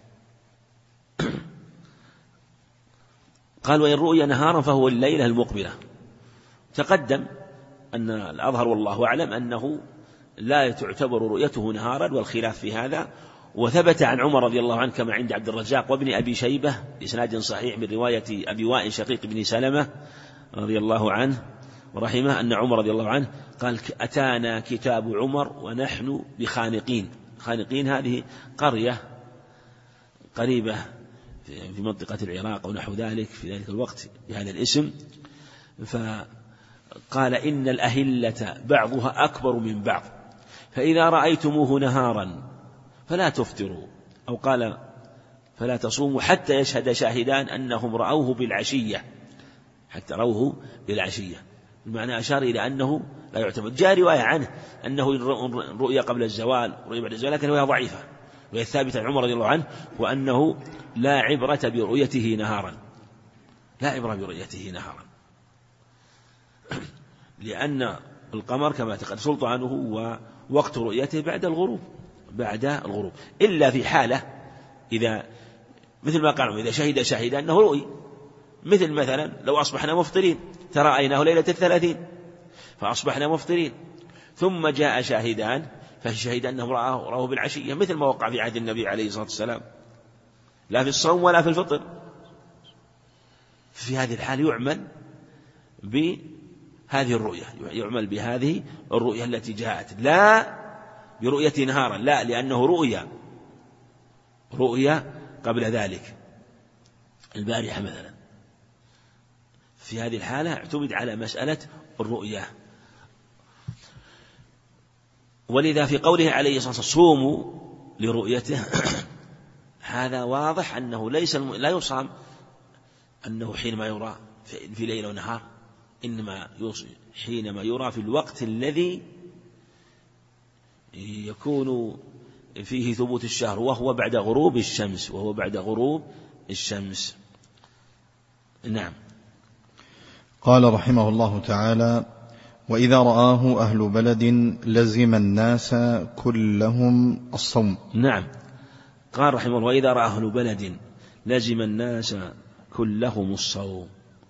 قال وإن رؤيا نهارا فهو الليلة المقبلة. تقدم أن الأظهر والله أعلم أنه لا تعتبر رؤيته نهارا، والخلاف في هذا. وثبت عن عمر رضي الله عنه كما عند عبد الرزاق وابن أبي شيبة بإسناد صحيح من رواية أبي وائل شقيق بن سلمة رضي الله عنه ورحمه أن عمر رضي الله عنه قال أتانا كتاب عمر ونحن بخانقين. خانقين هذه قرية قريبة في منطقة العراق أو نحو ذلك في ذلك الوقت بهذا الاسم. فقال إن الأهلة بعضها أكبر من بعض، فإذا رأيتموه نهارا فلا تفطروا، أو قال فلا تصوموا حتى يشهد شاهدان أنهم رأوه بالعشية، حتى رأوه بالعشية. المعنى أشار إلى أنه لا يعتمد. جاء رواية عنه أنه رؤيا قبل الزوال، رؤيا بعد الزوال، لكن رواية ضعيفة. وهي ثابتة عن عمر رضي الله عنه، وأنه لا عبرة برؤيته نهارا، لا عبرة برؤيته نهارا، لأن القمر كما تقدم سلطانه ووقت رؤيته بعد الغروب، إلا في حالة إذا مثل ما قالوا إذا شهد شاهد أنه رؤي، مثلا لو أصبحنا مفطرين ترأيناه ليلة 30 فأصبحنا مفطرين، ثم جاء شاهدان فالشهيد أنه رآه بالعشية، مثل ما وقع في عهد النبي عليه الصلاة والسلام، لا في الصوم ولا في الفطر. في هذه الحال يعمل بهذه الرؤية، يعمل بهذه الرؤية التي جاءت، لا برؤية نهارا، لا، لأنه رؤيا قبل ذلك البارحة مثلا. في هذه الحالة اعتمد على مسألة الرؤية. ولذا في قوله عليه الصلاة والسلام صوموا لرؤيته هذا واضح أنه لا يصام أنه حينما يرى في ليل ونهار، إنما حينما يرى في الوقت الذي يكون فيه ثبوت الشهر وهو بعد غروب الشمس، وهو بعد غروب الشمس. نعم. قال رحمه الله تعالى: وإذا رآه أهل بلد لزم الناس كلهم الصوم. نعم. قال رحمه الله: وإذا رآه أهل بلد لزم الناس كلهم الصوم.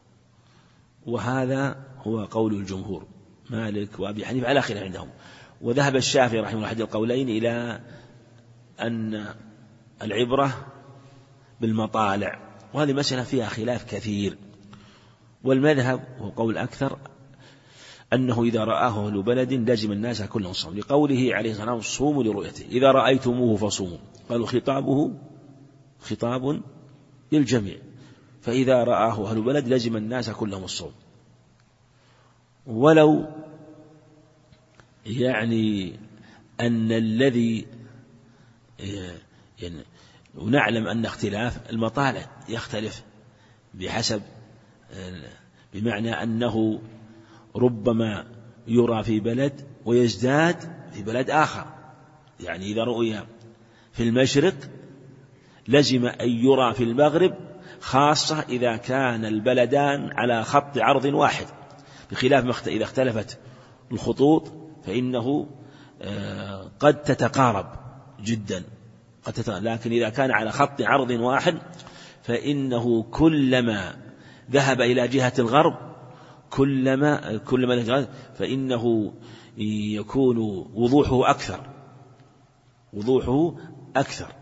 وهذا هو قول الجمهور مالك وأبي حنيفة على خلاف عندهم. وذهب الشافعي رحمه الله أحد القولين إلى أن العبرة بالمطالع، وهذه مسألة فيها خلاف كثير. والمذهب وقول أكثر أنه إذا رآه أهل بلد لزم الناس كلهم الصوم، لقوله عليه الصلاة والسلام: صوموا لرؤيته، إذا رأيتموه فصوموا. قالوا خطابه خطاب للجميع، فإذا رآه أهل بلد لزم الناس كلهم الصوم. ولو يعني أن الذي يعني ونعلم أن اختلاف المطالع يختلف بحسب، بمعنى أنه ربما يرى في بلد ويزداد في بلد آخر. يعني إذا رؤي في المشرق لزم أن يرى في المغرب، خاصة إذا كان البلدان على خط عرض واحد، بخلاف إذا اختلفت الخطوط فإنه قد تتقارب جدا، لكن إذا كان على خط عرض واحد فإنه كلما ذهب إلى جهة الغرب كلما فإنه يكون وضوحه أكثر.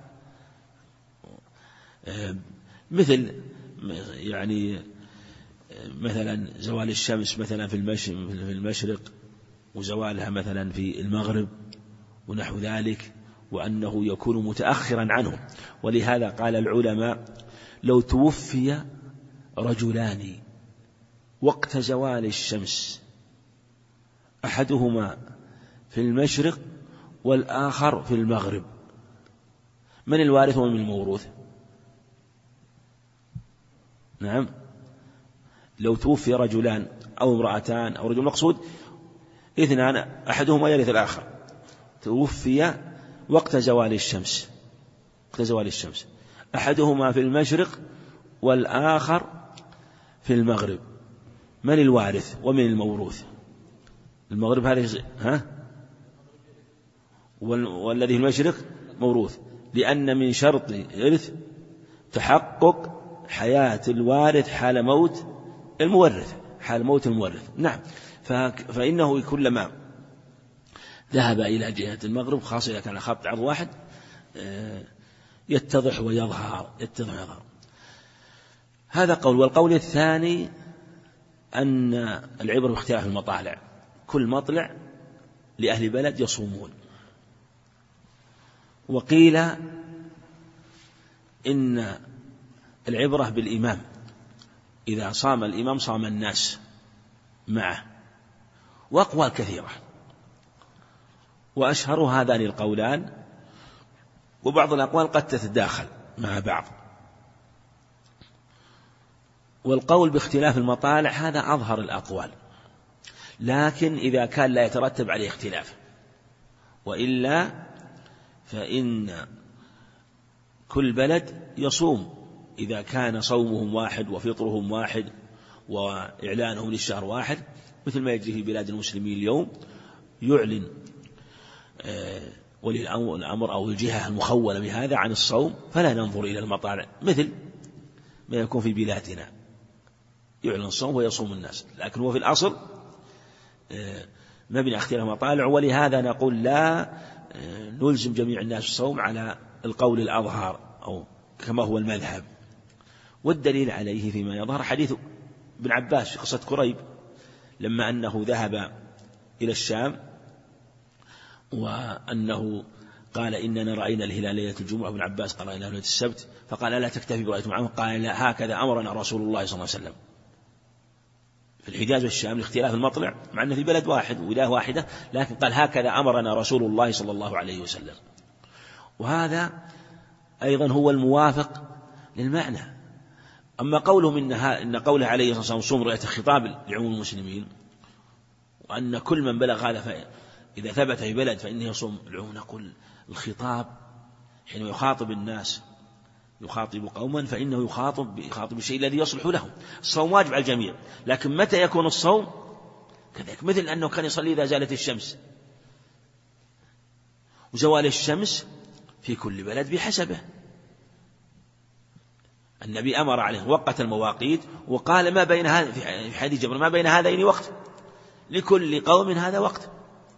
مثل يعني مثلا زوال الشمس مثلا في المشرق وزوالها مثلا في المغرب ونحو ذلك، وأنه يكون متأخرا عنه. ولهذا قال العلماء: لو توفي رجلان وقت زوال الشمس، أحدهما في المشرق والآخر في المغرب، من الوارث ومن الموروث؟ نعم، لو توفي رجلان أو امرأتان أو رجل، مقصود اثنان أحدهما يرث الآخر، توفي وقت زوال الشمس، أحدهما في المشرق والآخر في المغرب، من الوارث ومن الموروث؟ المغرب هذه والذي في المشرق موروث، لأن من شرط الإرث تحقق حياة الوارث حال موت المورث. نعم. فإنه كلما ذهب إلى جهة المغرب، خاصة إذا كان خط عرض واحد، يتضح ويظهر. هذا قول. والقول الثاني أن العبرة باختلاف المطالع، كل مطلع لأهل بلد يصومون. وقيل إن العبرة بالإمام، إذا صام الإمام صام الناس معه. وأقوال كثيرة، وأشهر هذان القولان، وبعض الأقوال قد تتداخل مع بعض. والقول باختلاف المطالع هذا أظهر الأقوال، لكن إذا كان لا يترتب عليه اختلاف، وإلا فإن كل بلد يصوم إذا كان صومهم واحد وفطرهم واحد وإعلانهم للشهر واحد، مثل ما يجري في بلاد المسلمين اليوم، يعلن ولي الأمر أو الجهة المخولة بهذا عن الصوم، فلا ننظر إلى المطالع، مثل ما يكون في بلادنا، يعلن الصوم ويصوم الناس، لكن هو في الأصل مبني اختلاف مطالع. ولهذا نقول لا نلزم جميع الناس الصوم على القول الأظهر أو كما هو المذهب. والدليل عليه فيما يظهر حديث ابن عباس في قصة كريب، لما أنه ذهب إلى الشام وأنه قال: إننا رأينا الهلال ليلة الجمعة. ابن عباس قال: رأينا ليلة السبت. فقال: ألا تكتفي برؤية معه؟ قال: لا، هكذا أمرنا رسول الله صلى الله عليه وسلم. في الحجاز والشام لاختلاف المطلع، مع أنه في بلد واحد وولاية واحدة، لكن قال: هكذا أمرنا رسول الله صلى الله عليه وسلم. وهذا أيضا هو الموافق للمعنى. أما قولهم إن قوله عليه الصلاة والسلام صوم رؤية خطاب لعموم المسلمين، وأن كل من بلغ هذا إذا ثبت في بلد فإنه يصوم العموم، نقول الخطاب حين يخاطب الناس يخاطب قوما فإنه يخاطب بالشيء الذي يصلح لهم. الصوم واجب على الجميع، لكن متى يكون الصوم كذلك، مثل أنه كان يصلي إذا زالت الشمس، وزوال الشمس في كل بلد بحسبه. النبي أمر عليه وقت المواقيت وقال ما بين هذا في حديث جبر ما بين هذين وقت، لكل قوم هذا وقت.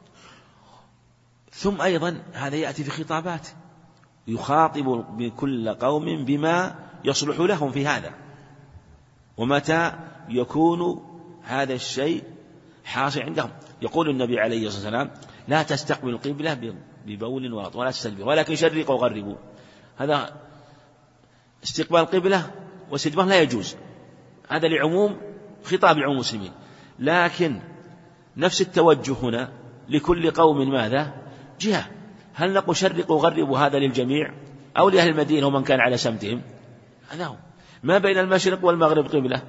ثم أيضا هذا يأتي في خطابات يخاطب بكل قوم بما يصلح لهم في هذا، ومتى يكون هذا الشيء حاصل عندهم. يقول النبي عليه الصلاة والسلام لا تستقبل القبلة ببول ولا تستدبر ولكن شرقوا وغربوا. هذا استقبال القبلة واستدبار لا يجوز، هذا لعموم خطاب العموم المسلمين. لكن نفس التوجه هنا لكل قوم ماذا جهة، هل نقول شرقوا وغربوا هذا للجميع أو لأهل المدينة ومن كان على سمتهم؟ هذا هو. ما بين المشرق والمغرب قبلة،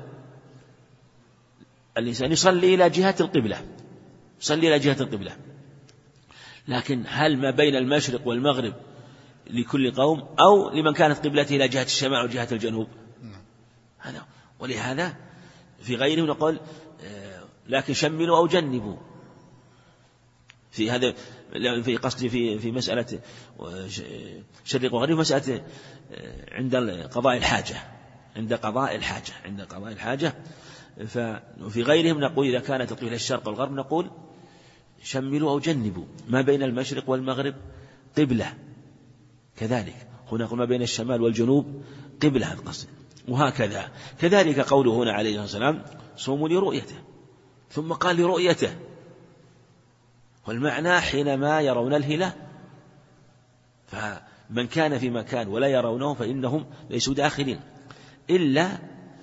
الإنسان يصلي إلى جهة القبلة، يصلي إلى جهة القبلة. لكن هل ما بين المشرق والمغرب لكل قوم أو لمن كانت قبلته إلى جهة الشمال وجهة الجنوب؟ هذا. ولهذا في غيره نقول لكن شملوا أو جنبوا في هذا، في قصدي في مسألة شرق وغرب، مسألة عند قضاء الحاجة، عند قضاء الحاجة. ففي غيرهم نقول إذا كانت القبلة الشرق والغرب نقول شملوا أو جنبوا، ما بين المشرق والمغرب قبلة كذلك، هنا نقول ما بين الشمال والجنوب قبلة القصد. وهكذا كذلك قوله هنا عليه الصلاة والسلام صوموا لرؤيته، ثم قال لرؤيته، والمعنى حينما يرون الهلال، فمن كان في مكان ولا يرونه فإنهم ليسوا داخلين، إلا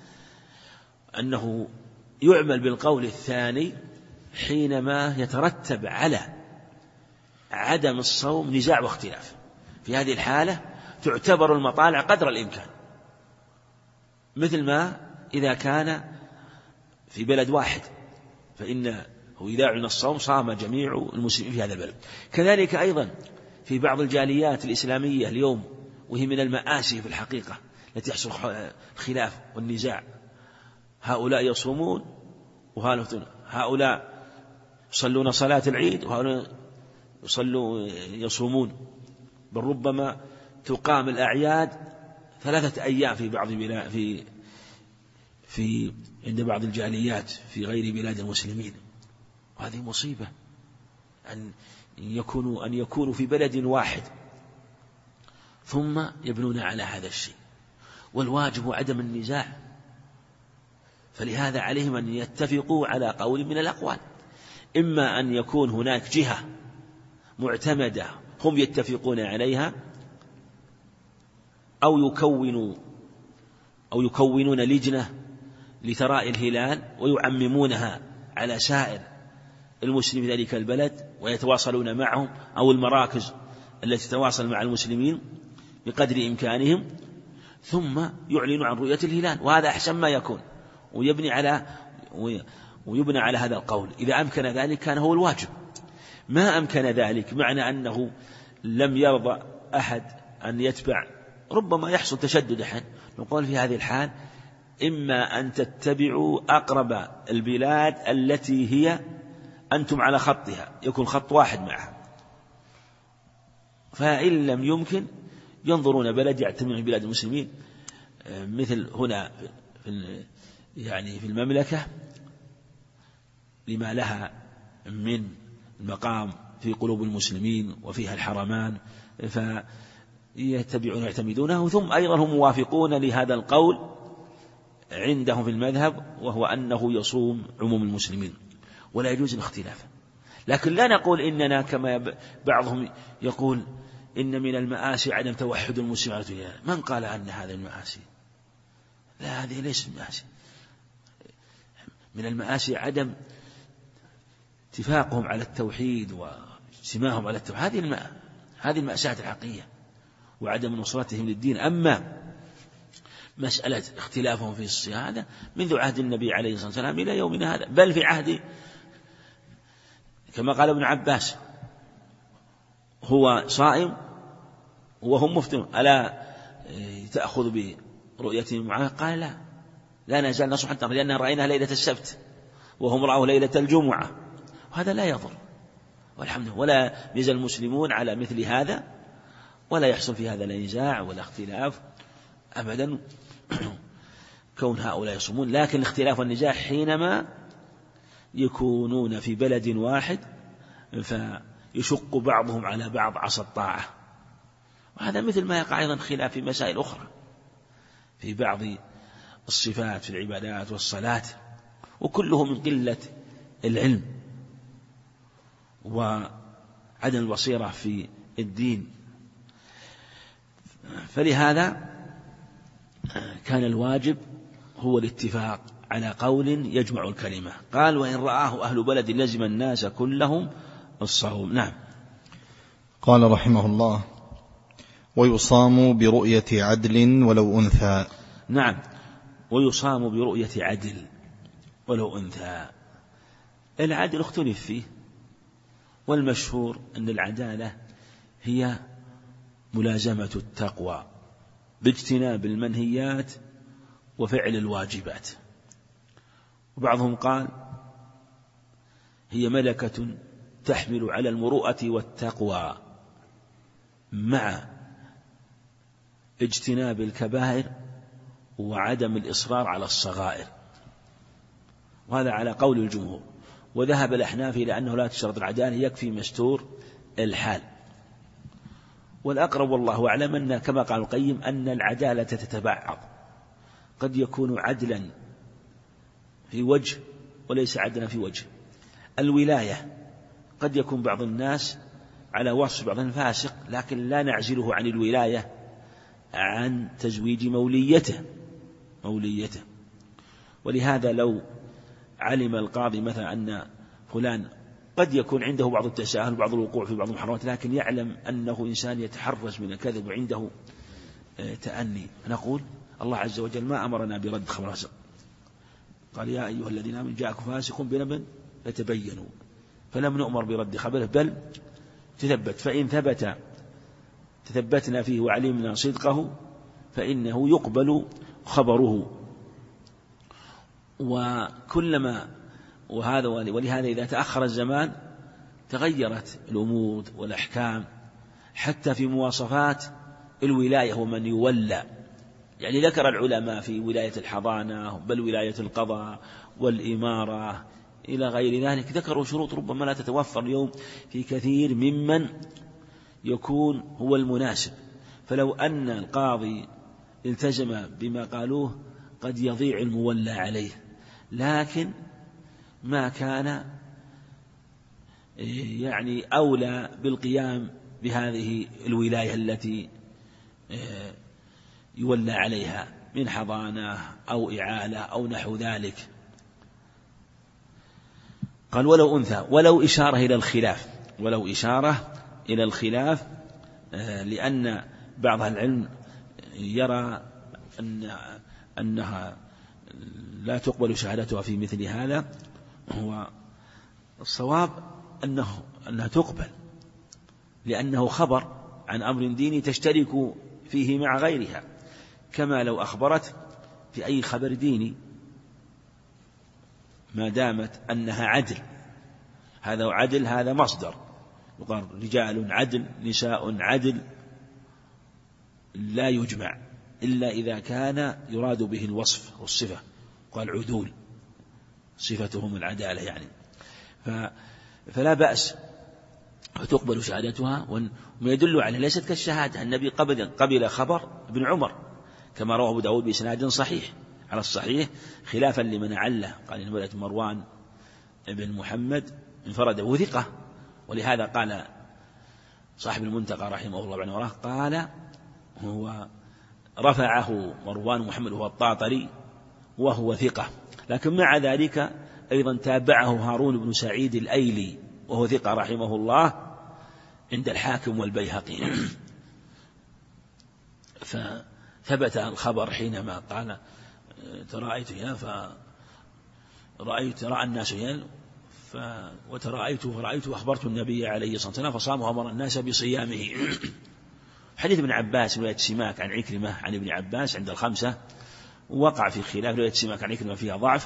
أنه يعمل بالقول الثاني حينما يترتب على عدم الصوم نزاع واختلاف. في هذه الحالة تعتبر المطالع قدر الإمكان، مثل ما إذا كان في بلد واحد فإنه إذا أعلن الصوم صام جميع المسلمين في هذا البلد. كذلك أيضا في بعض الجاليات الإسلامية اليوم، وهي من المآسي في الحقيقة التي يحصل الخلاف والنزاع، هؤلاء يصومون هؤلاء يصلون صلاة العيد وهؤلاء يصومون، بل ربما تقام الأعياد 3 أيام في بعض في عند بعض الجاليات في غير بلاد المسلمين. وهذه مصيبة أن يكونوا في بلد واحد ثم يبنون على هذا الشيء، والواجب عدم النزاع. فلهذا عليهم أن يتفقوا على قول من الأقوال، إما أن يكون هناك جهة معتمدة هم يتفقون عليها، أو يكونون لجنة لتراء الهلال ويعممونها على سائر المسلمين في ذلك البلد ويتواصلون معهم، أو المراكز التي تتواصل مع المسلمين بقدر إمكانهم، ثم يعلنوا عن رؤية الهلال، وهذا أحسن ما يكون، ويبنى على هذا القول. إذا أمكن ذلك كان هو الواجب. ما أمكن ذلك معنى أنه لم يرضى أحد أن يتبع، ربما يحصل تشدد أحد، نقول في هذه الحال إما أن تتبعوا أقرب البلاد التي هي أنتم على خطها، يكون خط واحد معها، فإن لم يمكن ينظرون بلد يعتمد من بلاد المسلمين، مثل هنا في المملكة لما لها من المقام في قلوب المسلمين وفيها الحرمان، فيتبعون يعتمدونه. ثم أيضا هم موافقون لهذا القول عندهم في المذهب، وهو أنه يصوم عموم المسلمين ولا يجوز الاختلاف. لكن لا نقول إننا كما بعضهم يقول إن من المآسي عدم توحد المسلمين. من قال أن هذا المآسي؟ لا، هذه ليست المآسي. من المآسي عدم اتفاقهم على التوحيد واجتماعهم على التوحيد، هذه المأساة الحقيقية، وعدم نصرتهم للدين. أما مسألة اختلافهم في الصيام هذا منذ عهد النبي عليه الصلاة والسلام إلى يومنا هذا، بل في عهد كما قال ابن عباس هو صائم وهم مفطرون ألا تأخذ برؤيتهم معه؟ قال لا نزال نصوم حتى لأننا رأيناها ليلة السبت وهم رأوا ليلة الجمعة، وهذا لا يضر والحمد لله، ولا يزال المسلمون على مثل هذا، ولا يحصل في هذا لا نزاع ولا اختلاف أبدا كون هؤلاء يصومون. لكن الاختلاف والنزاع حينما يكونون في بلد واحد فيشق بعضهم على بعض عصا الطاعة، وهذا مثل ما يقع أيضا خلاف في مسائل أخرى في بعض الصفات في العبادات والصلاة، وكله من قلة العلم وعدم البصيرة في الدين. فلهذا كان الواجب هو الاتفاق على قول يجمع الكلمة. قال وإن رآه أهل بلد لزم الناس كلهم الصوم. نعم. قال رحمه الله ويصام برؤية عدل ولو أنثى. نعم، ويصام برؤية عدل ولو أنثى. العدل اختلف فيه، والمشهور أن العدالة هي ملازمة التقوى باجتناب المنهيات وفعل الواجبات، وبعضهم قال هي ملكة تحمل على المروءة والتقوى مع اجتناب الكبائر وعدم الإصرار على الصغائر، وهذا على قول الجمهور. وذهب الأحناف إلى أنه لا تشترط العدالة، يكفي مستور الحال. والأقرب والله أعلم أن كما قال القيم أن العدالة تتبعض، قد يكون عدلا في وجه وليس عدلا في وجه. الولاية قد يكون بعض الناس على وصف بعض فاسق، لكن لا نعزله عن الولاية عن تزويج موليته. ولهذا لو علم القاضي مثلا أن فلان قد يكون عنده بعض التساهل بعض الوقوع في بعض المحرمات، لكن يعلم أنه إنسان يتحرز من الكذب وعنده تأني، نقول الله عز وجل ما أمرنا برد خبر فاسق، قال يا أيها الذين آمنوا جاءكم فاسق بنبأ فتبينوا، فلم نؤمر برد خبره بل تثبت، فإن تثبتنا فيه وعلمنا صدقه فإنه يقبل خبره. ولهذا إذا تأخر الزمان تغيرت الأمور والأحكام حتى في مواصفات الولاية ومن يولى. يعني ذكر العلماء في ولاية الحضانة بل ولاية القضاء والإمارة إلى غير ذلك، ذكروا شروط ربما لا تتوفر اليوم في كثير ممن يكون هو المناسب. فلو أن القاضي التزم بما قالوه قد يضيع المولى عليه، لكن ما كان يعني أولى بالقيام بهذه الولاية التي يولى عليها من حضانة أو إعالة أو نحو ذلك. قال ولو أنثى، ولو إشارة إلى الخلاف، لأن بعض العلم يرى أنها لا تقبل شهادتها في مثل هذا، هو الصواب أنها تقبل، لأنه خبر عن أمر ديني تشترك فيه مع غيرها، كما لو أخبرت في أي خبر ديني ما دامت أنها عدل. هذا مصدر، يقال رجال عدل نساء عدل، لا يجمع إلا إذا كان يراد به الوصف والصفة، قال عدول صفتهم العدالة يعني، فلا بأس فتقبل شهادتها. وما يدل على ليست كالشهادة، النبي قبل خبر ابن عمر كما رواه أبو داود بإسناد صحيح على الصحيح، خلافا لمن عله قال إن ولد مروان بن محمد انفرد وثقة. ولهذا قال صاحب المنتقى رحمه الله عنه قال هو رفعه مروان محمد وهو الطاطري وهو ثقة، لكن مع ذلك أيضا تابعه هارون بن سعيد الأيلي وهو ثقة رحمه الله عند الحاكم والبيهقي. فثبت الخبر حينما قال رأى الناس فرأيت أخبرت النبي عليه الصلاة والسلام فصام وأمر الناس بصيامه. حديث ابن عباس رواية سماك عن عكرمة عن ابن عباس عند الخمسة، وقع في خلاف، رواية سماك عن عكرمة فيها ضعف،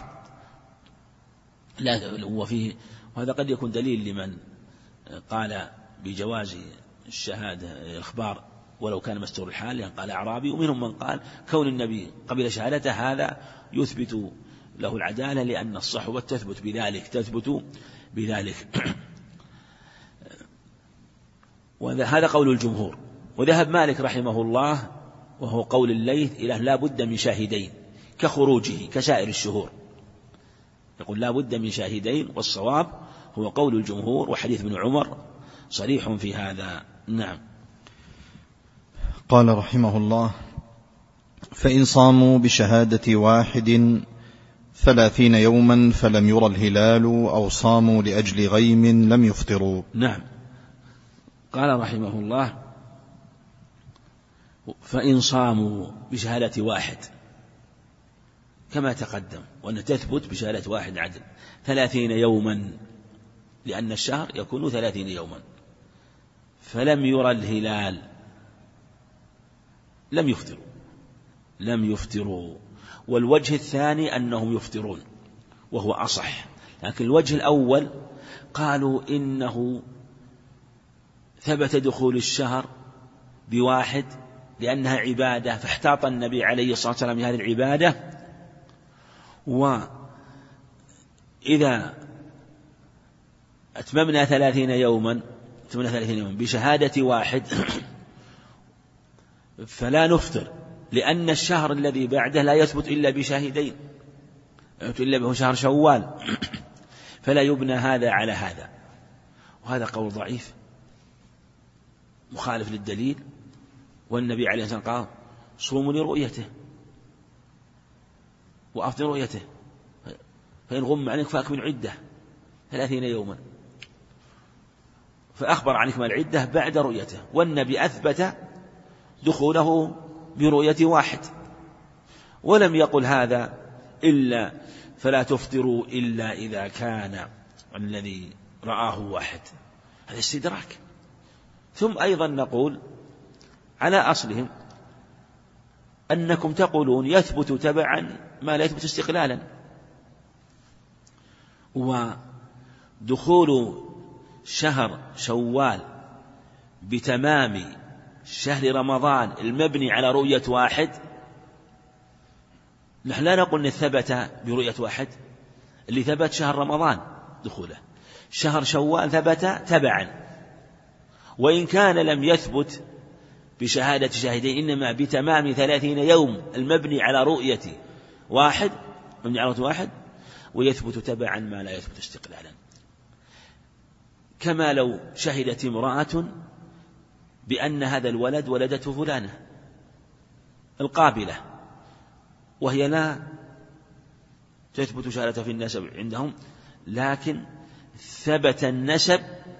وهذا قد يكون دليل لمن قال بجواز الشهادة الإخبار ولو كان مستور الحال، يعني قال أعرابي، ومنهم من قال كون النبي قبل شهادته هذا يثبت له العدالة، لأن الصحوة تثبت بذلك. وهذا قول الجمهور. وذهب مالك رحمه الله وهو قول الليث إلى لا بد من شاهدين كخروجه كسائر الشهور، يقول لا بد من شاهدين، والصواب هو قول الجمهور، وحديث ابن عمر صريح في هذا. نعم. قال رحمه الله: فإن صاموا بشهادة 31 يوما فلم يرى الهلال أو صاموا لأجل غيم لم يفطروا. نعم. قال رحمه الله: فإن صاموا بشهادة 1 كما تقدم، وأن تثبت بشهادة 1 عدل 30 يوما، لأن الشهر يكون 30 يوما، فلم يرى الهلال لم يفطروا. والوجه الثاني أنهم يفطرون وهو أصح، لكن الوجه الأول قالوا إنه ثبت دخول الشهر ب1 لأنها عبادة، فاحتاط النبي عليه الصلاة والسلام بهذه العبادة، وإذا أتممنا 30 يوما بشهادة 1 فلا نفطر، لأن الشهر الذي بعده لا يثبت إلا بشاهدين، إلا به شهر شوال، فلا يبنى هذا على هذا. وهذا قول ضعيف مخالف للدليل، والنبي عليه الصلاة والسلام قال: صوموا لرؤيته وأفطروا رؤيته، فإن غم عليك فأكمل عدة 30 يوما، فأخبر عن إكمال العدة بعد رؤيته، والنبي أثبت دخوله برؤية 1، ولم يقل هذا إلا فلا تفطروا إلا إذا كان الذي رآه 1. هذا استدراك. ثم أيضا نقول على أصلهم أنكم تقولون يثبت تبعا ما لا يثبت استقلالا، ودخول شهر شوال بتمام شهر رمضان المبني على رؤية 1، نحن لا نقول أن ثبت برؤية 1، اللي ثبت شهر رمضان دخوله، شهر شوال ثبت تبعا، وإن كان لم يثبت بشهادة شاهدين، إنما بتمام 30 يوم المبني على رؤية 1، ويثبت تبعا ما لا يثبت استقلالا. كما لو شهدت امرأة بأن هذا الولد ولدته فلانة القابلة، وهي لا تثبت شهادة في النسب عندهم، لكن ثبت النسب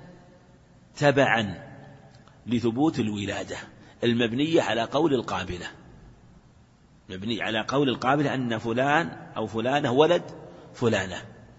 تبعا لثبوت الولادة المبنية على قول القابلة، مبني على قول القابلة أن فلان أو فلانة ولد فلانة.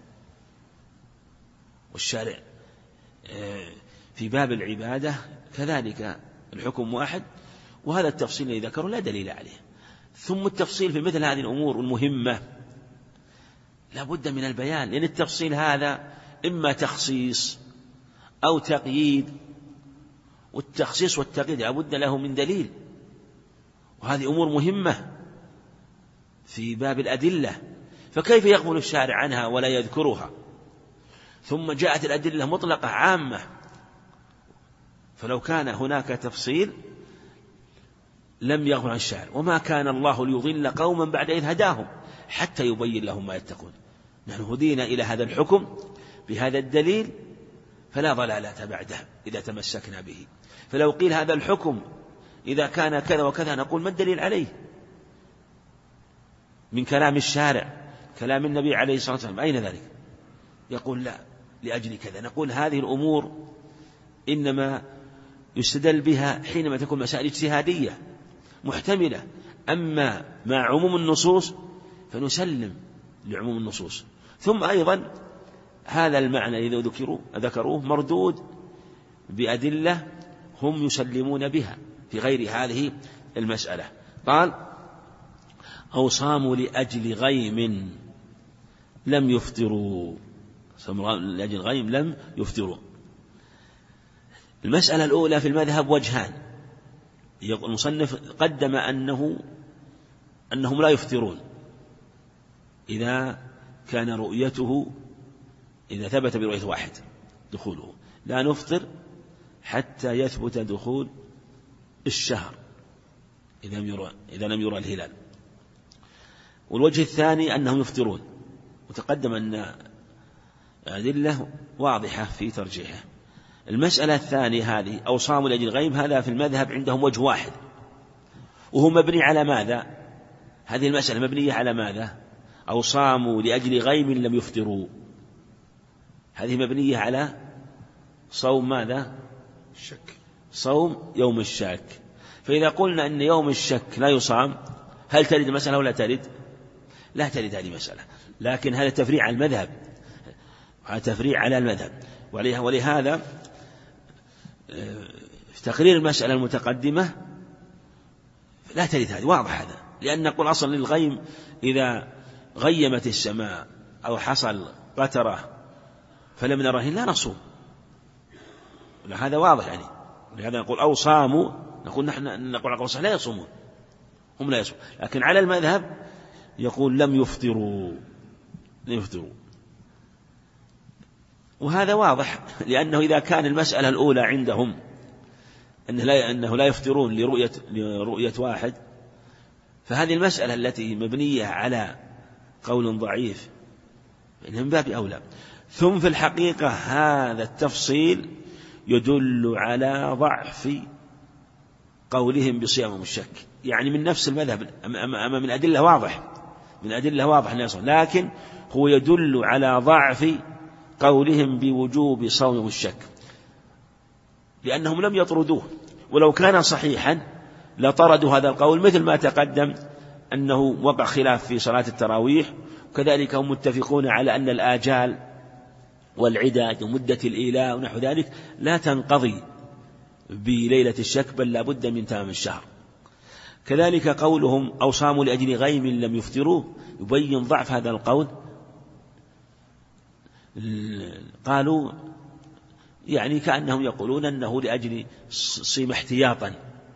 والشارع في باب العبادة كذلك الحكم 1، وهذا التفصيل الذي ذكره لا دليل عليه. ثم التفصيل في مثل هذه الأمور المهمة لا بد من البيان، لأن التفصيل هذا إما تخصيص أو تقييد، والتخصيص والتقييد لا بد له من دليل، وهذه أمور مهمة في باب الأدلة، فكيف يقبل الشارع عنها ولا يذكرها؟ ثم جاءت الأدلة مطلقة عامة، فلو كان هناك تفصيل لم يغفر عن الشارع، وما كان الله ليضل قوما بعد إذ هداهم حتى يبين لهم ما يتقون. نحن هدينا إلى هذا الحكم بهذا الدليل فلا ضلالة بعده إذا تمسكنا به. فلو قيل هذا الحكم إذا كان كذا وكذا نقول ما الدليل عليه من كلام الشارع، كلام النبي عليه الصلاة والسلام، أين ذلك؟ يقول لا لأجل كذا. نقول هذه الأمور إنما يستدل بها حينما تكون مسائل اجتهادية محتملة، أما مع عموم النصوص فنسلم لعموم النصوص. ثم أيضا هذا المعنى إذا ذكروه مردود بأدلة هم يسلمون بها في غير هذه المسألة. قال أو صاموا لأجل غيم لم يفطروا، لأجل غيم لم يفطروا. المسألة الأولى في المذهب وجهان، المصنف قدم أنهم لا يفطرون إذا كان رؤيته، إذا ثبت برؤية واحد دخوله، لا نفطر حتى يثبت دخول الشهر إذا لم يرى الهلال. والوجه الثاني أنهم يفطرون، وتقدم أن أدلة واضحة في ترجيحه. المسألة الثانية هذه أو صاموا لأجل غيم، هذا في المذهب عندهم وجه واحد، وهو مبني على ماذا؟ هذه المسألة مبنية على ماذا؟ أو صاموا لأجل غيم لم يفطروا، هذه مبنية على صوم ماذا؟ الشك، صوم يوم الشك. فإذا قلنا أن يوم الشك لا يصام، هل ترد المسألة ولا ترد؟ لا ترد هذه مسألة، لكن هذا تفريع على المذهب، هذا تفريع على المذهب. ولهذا في تقرير المسألة المتقدمة لا ترد هذه، واضح هذا، لأن نقول أصلا للغيم إذا غيمت السماء أو حصل قطرة فلم نره لا نصوم، هذا واضح يعني. لهذا نقول أو صاموا، نقول على قول لا يصومون، هم لا يصومون، لكن على المذهب يقول لم يفطروا. وهذا واضح، لأنه إذا كان المسألة الأولى عندهم أنه لا يفطرون لرؤية واحد، فهذه المسألة التي مبنية على قول ضعيف من باب أولى. ثم في الحقيقة هذا التفصيل يدل على ضعف قولهم بصيام الشك، يعني من نفس المذهب، أما من أدلة واضح، لكن هو يدل على ضعف قولهم بوجوب صوم الشك، لأنهم لم يطردوه، ولو كان صحيحا لطردوا هذا القول، مثل ما تقدم أنه وقع خلاف في صلاة التراويح، وكذلك هم متفقون على أن الآجال والعداد ومدة الإيلاء ونحو ذلك لا تنقضي بليلة الشك، بل لا بد من تمام الشهر. كذلك قولهم أو صاموا لأجل غيم لم يفطروا يبين ضعف هذا القول. قالوا يعني كأنهم يقولون أنه لأجل صيام احتياطا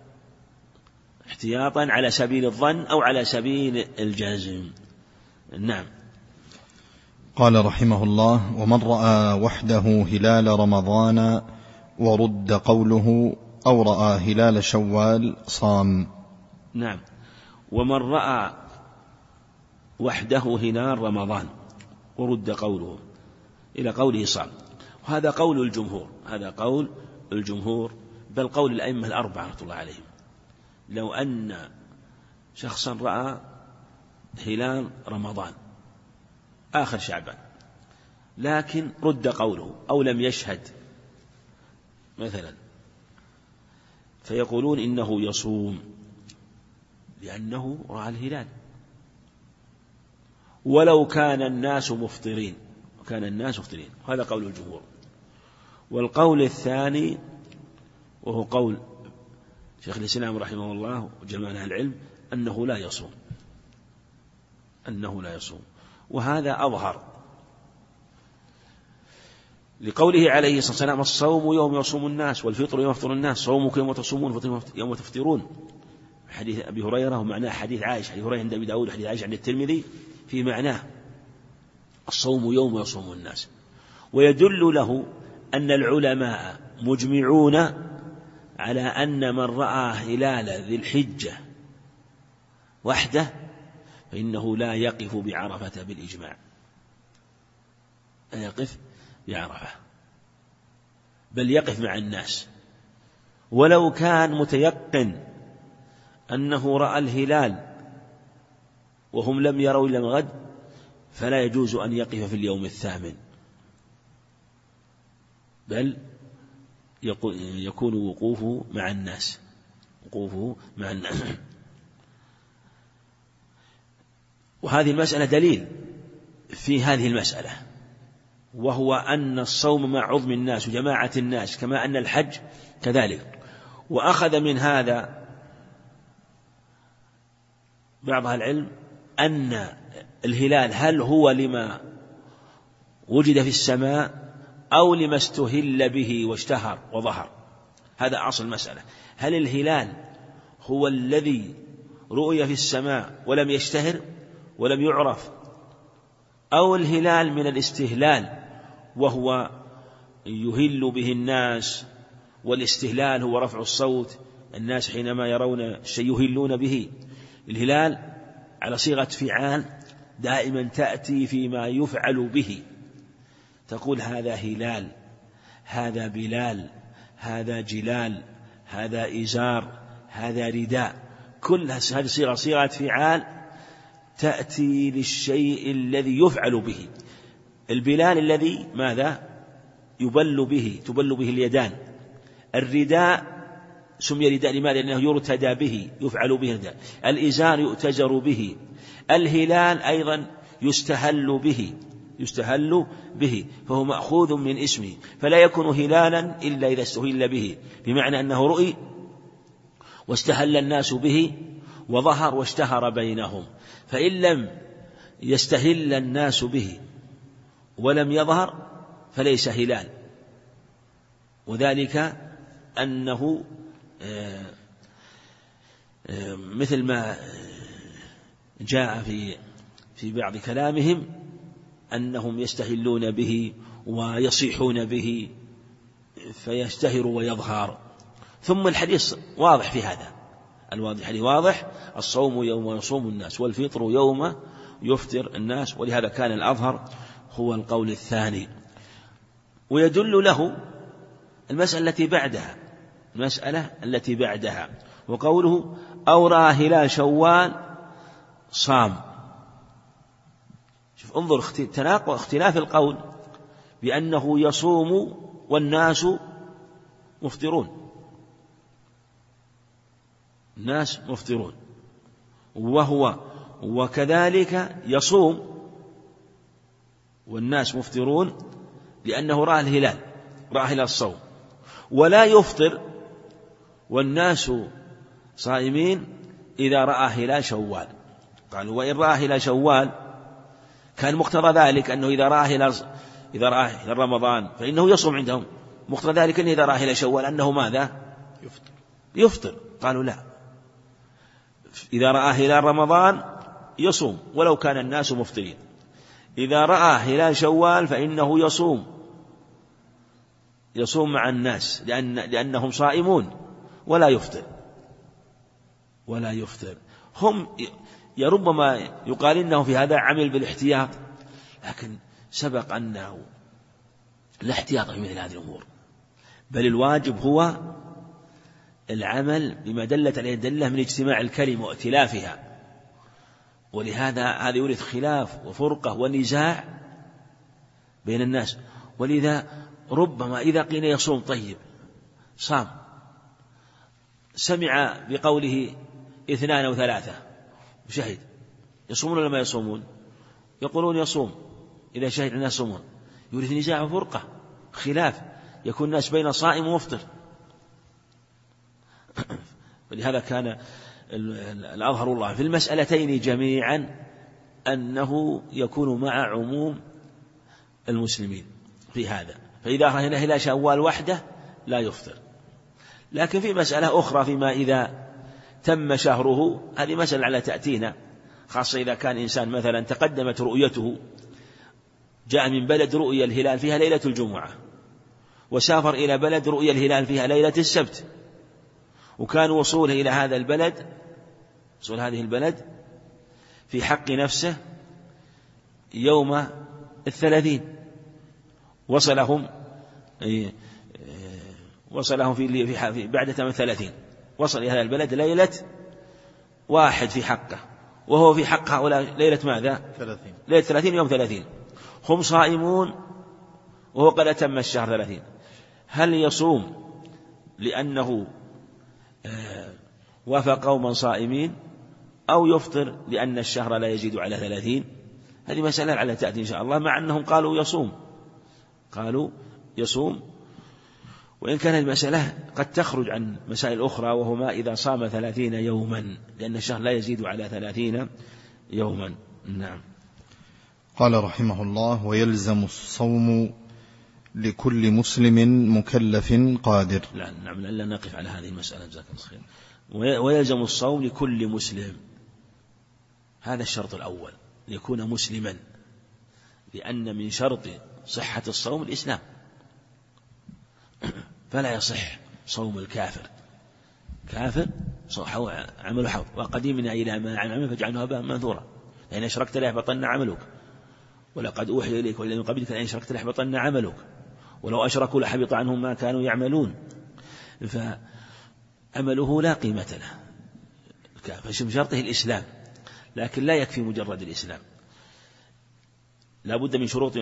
على سبيل الظن أو على سبيل الجزم. نعم. قال رحمه الله: ومن رأى وحده هلال رمضان ورد قوله أو رأى هلال شوال صام. نعم. ومن رأى وحده هلال رمضان ورد قوله إلى قوله صام، وهذا قول الجمهور، بل قول الأئمة الأربعة رحمة الله عليهم. لو أن شخصا رأى هلال رمضان آخر شعبان لكن رد قوله أو لم يشهد مثلا، فيقولون إنه يصوم لأنه رأى الهلال، ولو كان الناس مفطرين، هذا قول الجمهور. والقول الثاني وهو قول شيخ الإسلام رحمه الله وجماعة العلم أنه لا يصوم، وهذا أظهر لقوله عليه الصلاة والسلام: الصوم يوم يصوم الناس والفطر يوم يفطر الناس، صومكم يوم تصومون وفطركم يوم تفطرون. حديث أبي هريرة ومعناه حديث عائشة، حديث هريرة عند أبي داود وحديث عائشة عند الترمذي في معناه الصوم يوم يصوم الناس. ويدل له أن العلماء مجمعون على أن من رأى هلال ذي الحجة وحده فإنه لا يقف بعرفة بالإجماع، لا يقف بعرفة، بل يقف مع الناس، ولو كان متيقن أنه رأى الهلال وهم لم يروا إلا الغد فلا يجوز أن يقف في اليوم الثامن، بل يكون وقوفه مع الناس. وهذه المسألة دليل في هذه المسألة، وهو أن الصوم مع عظم الناس وجماعة الناس كما أن الحج كذلك. وأخذ من هذا بعض العلم أن الهلال هل هو لما وجد في السماء أو لما استهل به واشتهر وظهر. هذا أصل المسألة، هل الهلال هو الذي رؤي في السماء ولم يشتهر ولم يعرف، أو الهلال من الاستهلال وهو يهل به الناس، والاستهلال هو رفع الصوت، الناس حينما يرون الشيء يهلون به. الهلال على صيغة فعال دائما تأتي فيما يفعل به، تقول هذا هلال، هذا بلال، هذا جلال، هذا إزار، هذا رداء، كل هذه صيغة فعال تأتي للشيء الذي يفعل به. البلال الذي ماذا تبل به اليدان. الرداء سمي رداء لماذا؟ لأنه يرتدى به، يفعل به الرداء. الإزار يؤتجر به. الهلال أيضا يستهل به فهو مأخوذ من اسمه، فلا يكون هلالا إلا إذا استهل به، بمعنى أنه رؤي واستهل الناس به وظهر واشتهر بينهم. فإن لم يستهل الناس به ولم يظهر فليس هلال، وذلك أنه مثل ما جاء في بعض كلامهم أنهم يستهلون به ويصيحون به فيشتهر ويظهر. ثم الحديث واضح في هذا، الحديث واضح، الصوم يوم يصوم الناس والفطر يوم يفطر الناس، ولهذا كان الأظهر هو القول الثاني. ويدل له المسألة التي بعدها وقوله أو رأى هلال شوال صام. شوف انظر اختلاف القول بأنه يصوم والناس مفطرون، الناس مفطرون، وهو وكذلك يصوم والناس مفطرون لأنه رأى الهلال، رأى هلال الصوم، ولا يفطر والناس صائمين إذا رأى هلال شوال. قالوا وإن رأى هلال شوال كان مقتضى ذلك أنه إذا رأى هلال رمضان فإنه يصوم عندهم، مقتضى ذلك أنه إذا رأى هلال شوال أنه ماذا؟ يفطر. قالوا لا، إذا رأى هلال رمضان يصوم ولو كان الناس مفطرين، إذا رأى هلال شوال فإنه يصوم مع الناس لأنهم صائمون ولا يفطر. هم ربما يقال إنه في هذا عمل بالاحتياط، لكن سبق أنه لا احتياط في مثل هذه الأمور، بل الواجب هو العمل بما دلت عليه الدلة من اجتماع الكلمة وائتلافها. ولهذا هذا يورث خلاف وفرقة ونزاع بين الناس. ولذا ربما إذا قيل يصوم طيب صام، سمع بقوله 2 أو 3 وشهد، يصومون ولا ما يصومون؟ يقولون يصوم، إذا شهد الناس يصومون، يورث نزاع وفرقة خلاف، يكون الناس بين صائم ومفطر. ولهذا كان الأظهر الله في المسألتين جميعا أنه يكون مع عموم المسلمين في هذا، فإذا رأى هلال شوال وحده لا يفطر. لكن في مسألة أخرى فيما إذا تم شهره، هذه مسألة على تأتينا، خاصة إذا كان إنسان مثلا تقدمت رؤيته، جاء من بلد رؤية الهلال فيها ليلة الجمعة، وسافر إلى بلد رؤية الهلال فيها ليلة السبت، وكان وصوله إلى هذا البلد، وصول هذه البلد في حق نفسه يوم 30، وصلهم في بعد 30، وصل إلى هذا البلد ليلة 1 في حقه، وهو في حق هؤلاء ليلة ماذا؟ 30. ليلة 30 يوم 30، هم صائمون وهو قد أتم الشهر 30. هل يصوم لأنه وافق قوما صائمين، أو يفطر لأن الشهر لا يزيد على 30؟ هذه مسألة على تأتي إن شاء الله، مع أنهم قالوا يصوم، قالوا يصوم، وإن كانت المسألة قد تخرج عن مسائل أخرى، وهو ما إذا صام 30 يوما، لأن الشهر لا يزيد على 30 يوما. نعم. قال رحمه الله: ويلزم الصوم لكل مسلم مكلف قادر. لا نعم، لا نقف على هذه المسألة، جزاك الله خير. ويلزم الصوم لكل مسلم، هذا الشرط الأول، ليكون مسلما، لأن من شرط صحة الصوم الإسلام، فلا يصح صوم الكافر. كافر عمل حوض، وقديمنا إلى ما عمل فجعلنا هباء منثورا، لأن أشركت ليحبطن عملك، ولقد أوحي إليك والذين من قبلك لئن أشركت ليحبطن عملك، ولو أشركوا لحبط عنهم ما كانوا يعملون. فعمله لا قيمة له، فشم شرطه الإسلام، لكن لا يكفي مجرد الإسلام، لا بد من شروط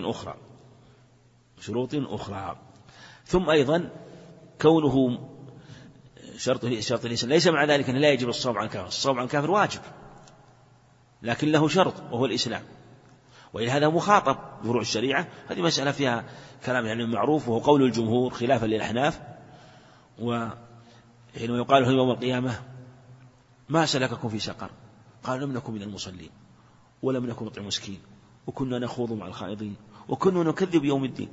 أخرى. ثم أيضا كونه شرط الإسلام ليس مع ذلك أن لا يجب الصوم عن الكافر. الصوم عن الكافر واجب، لكن له شرط وهو الإسلام، ولهذا مخاطب بفروع الشريعة. هذه مسألة فيها كلام يعني معروف، وهو قول الجمهور خلافا للأحناف. وحينما يقال لهم يوم القيامة: ما سلككم في سقر؟ قالوا: لم نكن من المصلين، ولم نكن نطعم مسكين، وكنا نخوض مع الخائضين، وكنا نكذب يوم الدين.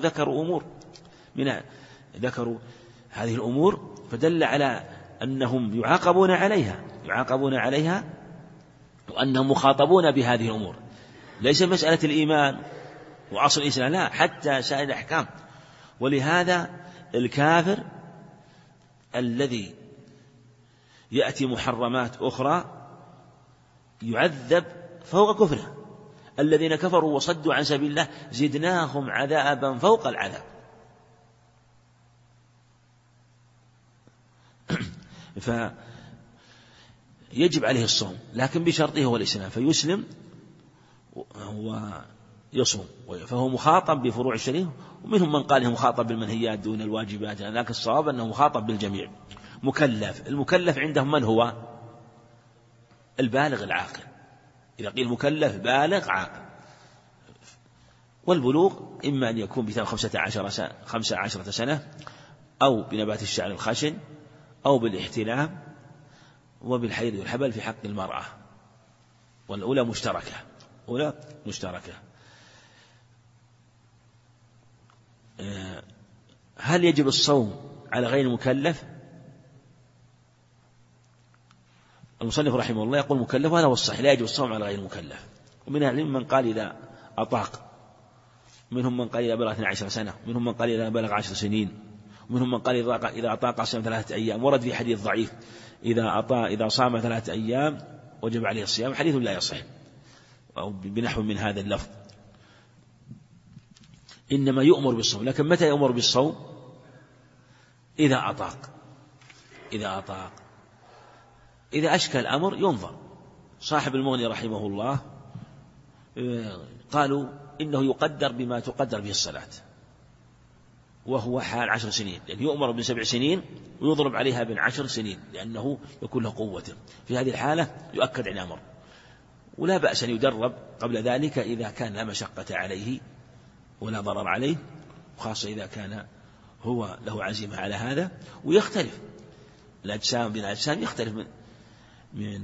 ذكروا هذه الأمور، فدل على أنهم يعاقبون عليها وأنهم مخاطبون بهذه الأمور. ليس مسألة الإيمان وأصل الإسلام، لا، حتى سائر الأحكام. ولهذا الكافر الذي يأتي محرمات أخرى يعذب فوق كفره. الذين كفروا وصدوا عن سبيل الله زدناهم عذابا فوق العذاب. فيجب عليه الصوم، لكن بشرطه هو الإسلام، فيسلم ويصوم، فهو مخاطب بفروع الشريعة. ومنهم من قال انه مخاطب بالمنهيات دون الواجبات، لكن الصواب أنه مخاطب بالجميع. المكلف عندهم من هو؟ البالغ العاقل. إذا قيل مكلف بالغ عاقل، والبلوغ إما أن يكون بتمام 15 سنة، أو بنبات الشعر الخشن، أو بالاحتلام، وبالحيض والحبل في حق المرأة، والأولى مشتركة. هل يجب الصوم على غير المكلف؟ المصنف رحمه الله يقول مكلف، وهذا هو الصحيح، لا يجب الصوم على غير المكلف. ومن أهل العلم من قال إذا أطاق، منهم من قال إذا بلغ 12 سنة، منهم من قال إذا بلغ 10 سنين، ومنهم من قال إذا أطاق صيام 3 أيام. ورد في حديث ضعيف: إذا صام 3 أيام وجب عليه الصيام، حديث لا يصح، أو بنحو من هذا اللفظ. إنما يؤمر بالصوم، لكن متى يؤمر بالصوم؟ إذا أطاق. إذا أشكل الأمر ينظر. صاحب المغني رحمه الله قالوا إنه يقدر بما تقدر به الصلاة، وهو حال 10 سنين، لأنه يؤمر ب7 سنين ويضرب عليها ب10 سنين، لأنه يكون له قوته. في هذه الحالة يؤكد عن الأمر، ولا بأس أن يدرب قبل ذلك إذا كان لا مشقة عليه ولا ضرر عليه، وخاصة إذا كان هو له عزيمة على هذا. ويختلف الأجسام بين الأجسام، يختلف من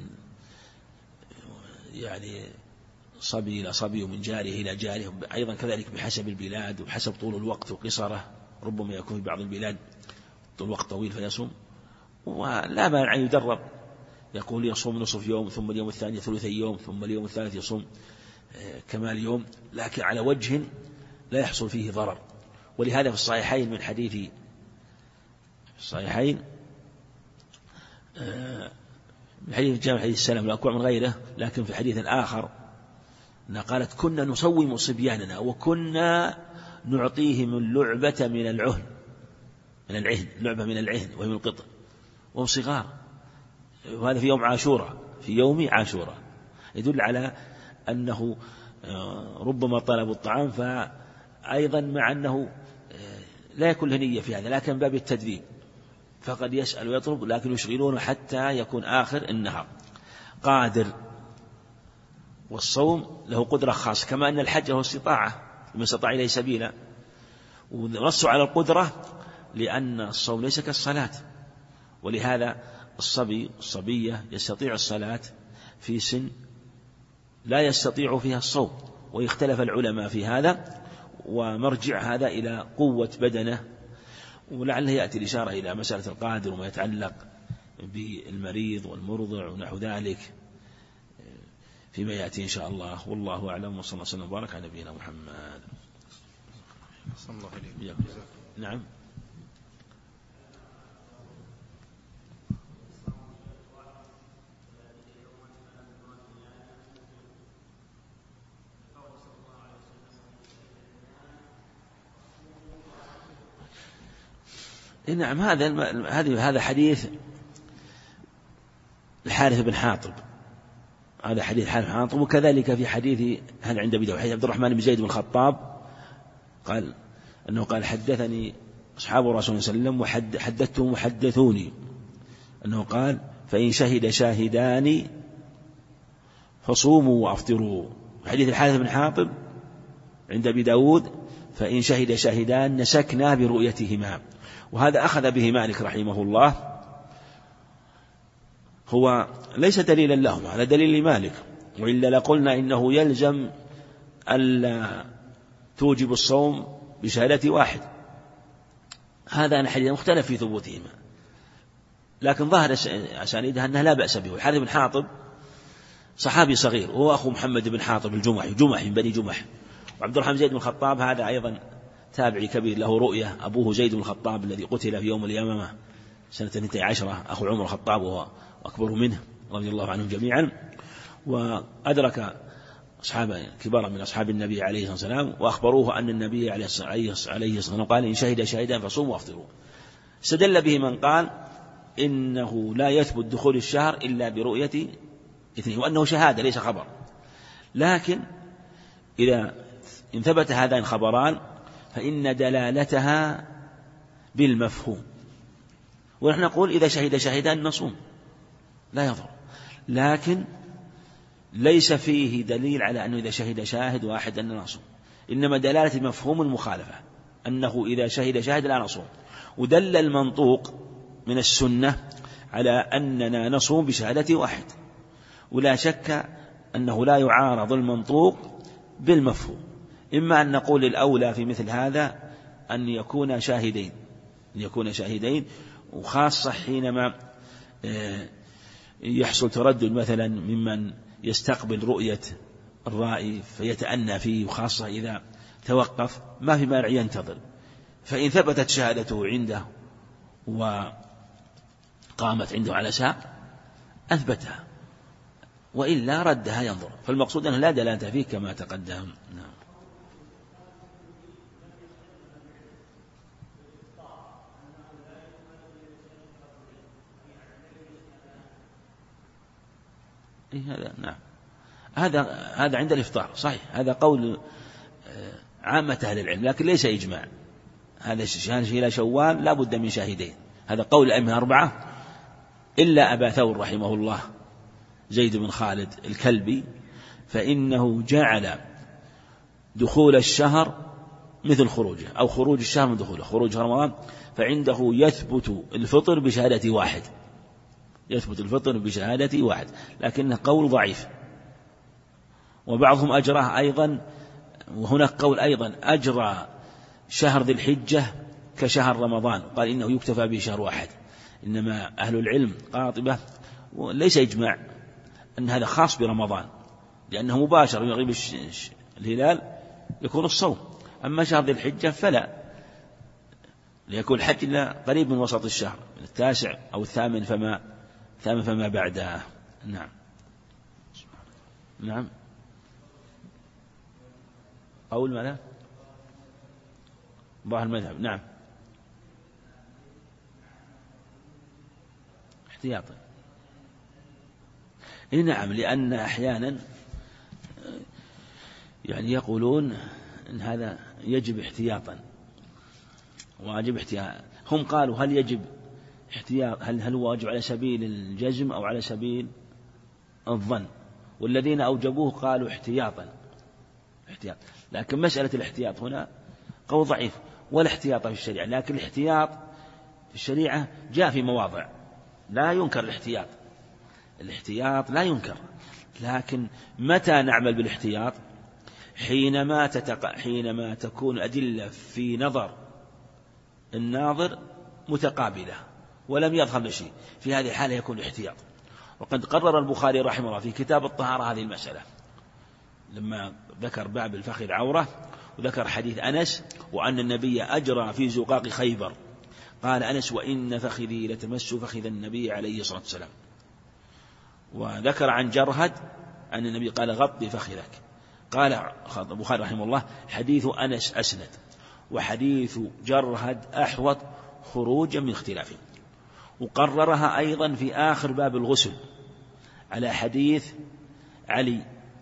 يعني صبي إلى صبي، ومن جاره إلى جاره، أيضا كذلك بحسب البلاد وبحسب طول الوقت وقصره. ربما يكون في بعض البلاد طول الوقت طويل فيصوم، ولا مانع أن يدرب، يقول يصوم نصف يوم، ثم اليوم الثاني ثلثي يوم، ثم اليوم الثالث يصوم كمال يوم، لكن على وجه لا يحصل فيه ضرر. ولهذا في الصحيحين من حديث جامع حديث السلام الأكوع من غيره، لكن في حديث آخر أنها قالت: كنا نصوم صبياننا، وكنا نعطيهم اللعبة من العهن، لعبة من العهن وهي من القطر، وهم صغار. وهذا في يوم عاشوراء، يدل على أنه ربما طلبوا الطعام، فأيضا مع أنه لا يكون له نية في هذا، لكن باب التدريب، فقد يسأل ويطلب، لكن يشغلونه حتى يكون آخر النهار قادر. والصوم له قدرة خاصة، كما أن الحج له استطاعة، من استطاع إليه سبيلا. ونصوا على القدرة لأن الصوم ليس كالصلاة، ولهذا الصبية يستطيع الصلاة في سن لا يستطيع فيها الصوم، ويختلف العلماء في هذا، ومرجع هذا إلى قوة بدنه، ولعله يأتي الإشارة إلى مسألة القادر وما يتعلق بالمريض والمرضع ونحو ذلك فيما يأتي إن شاء الله، والله أعلم، وصلى الله وسلم وبارك على نبينا محمد. صلى الله عليه وسلم. نعم. نعم، هذا حديث الحارث بن حاطب، هذا حديث الحارث بن حاطب، وكذلك في حديث هذا عند أبي داود حديث عبد الرحمن بن زيد بن الخطاب قال أنه قال حدثني أصحاب رسول الله صلى الله عليه وسلم وحدثتهم وحدثوني، أنه قال فإن شهد شاهدان فصوموا وأفطروا. حديث الحارث بن حاطب عند أبي داود فإن شهد شاهدان نسكنا برؤيتهما، وهذا أخذ به مالك رحمه الله، هو ليس دليلا لهم، هذا دليل لمالك، وإلا لقلنا إنه يلزم ألا توجب الصوم بشهادة واحد. هذا الحديث مختلف في ثبوتهما، لكن ظاهر أسانيدها أنها لا بأس به. الحارث بن حاطب صحابي صغير، وهو أخو محمد بن حاطب الجمحي من بني جمح، وعبد الرحمن زيد بن الخطاب هذا أيضا تابعي كبير له رؤية، أبوه زيد بن الخطاب الذي قتل في يوم اليمامة سنة 12 أخو عمر الخطاب وهو أكبر منه رضي الله عنهم جميعا، وأدرك أصحاب كبار من أصحاب النبي عليه الصلاة والسلام وأخبروه أن النبي عليه الصلاة والسلام قال إن شهد شاهدان فصوموا وافطروا. استدل به من قال إنه لا يثبت دخول الشهر إلا برؤية اثنين، وأنه شهادة ليس خبر، لكن إذا إن ثبت هذان الخبران فإن دلالتها بالمفهوم، ونحن نقول إذا شهد شاهدان نصوم لا يضر، لكن ليس فيه دليل على أنه إذا شهد شاهد واحد أن نصوم، إنما دلالة مفهوم المخالفة أنه إذا شهد شاهد لا نصوم، ودل المنطوق من السنة على أننا نصوم بشهادة واحد، ولا شك أنه لا يعارض المنطوق بالمفهوم. إما أن نقول الأولى في مثل هذا أن يكون شاهدين، وخاصة حينما يحصل تردد مثلا ممن يستقبل رؤية الرائي فيتأنى فيه، وخاصة إذا توقف ما في مانع ينتظر، فإن ثبتت شهادته عنده وقامت عنده على ساق أثبتها، وإلا ردها ينظر، فالمقصود أنه لا دلالة فيه كما تقدم. نعم. نعم، هذا عند الإفطار صحيح، هذا قول عامة أهل العلم، لكن ليس إجماع. هذا إلى شوال لا بد من شاهدين، هذا قول الأئمة 4 إلا أبا ثور رحمه الله زيد بن خالد الكلبي، فإنه جعل دخول الشهر مثل خروجه، أو خروج الشهر من دخوله، خروج رمضان، فعنده يثبت الفطر بشهادة واحد، لكنه قول ضعيف. وبعضهم أجراه أيضا، وهناك قول أيضا أجرى شهر ذي الحجة كشهر رمضان، قال إنه يكتفى بشهر واحد. إنما أهل العلم قاطبة، وليس إجماع أن هذا خاص برمضان، لأنه مباشر يغيب الهلال يكون الصوم، أما شهر ذي الحجة فلا، ليكون الحج إلا قريب من وسط الشهر، من 9 أو 8 فما بعدها. نعم. قول ماذا؟ ظاهر المذهب. نعم، احتياطا. نعم، لأن أحيانا يعني يقولون إن هذا يجب احتياطا، واجب احتياط. هم قالوا هل يجب احتياط، هل هو واجب على سبيل الجزم أو على سبيل الظن، والذين أوجبوه قالوا احتياط. لكن مسألة الاحتياط هنا قول ضعيف، ولا احتياط في الشريعة، لكن الاحتياط في الشريعة جاء في مواضع لا ينكر الاحتياط لا ينكر، لكن متى نعمل بالاحتياط؟ حينما تكون أدلة في نظر الناظر متقابلة ولم يظهر شيء، في هذه الحالة يكون الاحتياط. وقد قرر البخاري رحمه الله في كتاب الطهارة هذه المسألة لما ذكر باب الفخذ عورة، وذكر حديث أنس وأن النبي أجرى في زقاق خيبر، قال أنس: وإن فخذي لتمس فخذ النبي عليه الصلاة والسلام. وذكر عن جرهد أن النبي قال: غطي فخذك. قال البخاري رحمه الله: حديث أنس أسند، وحديث جرهد أحوط خروجا من اختلافه. وقررها أيضا في آخر باب الغسل على حديث علي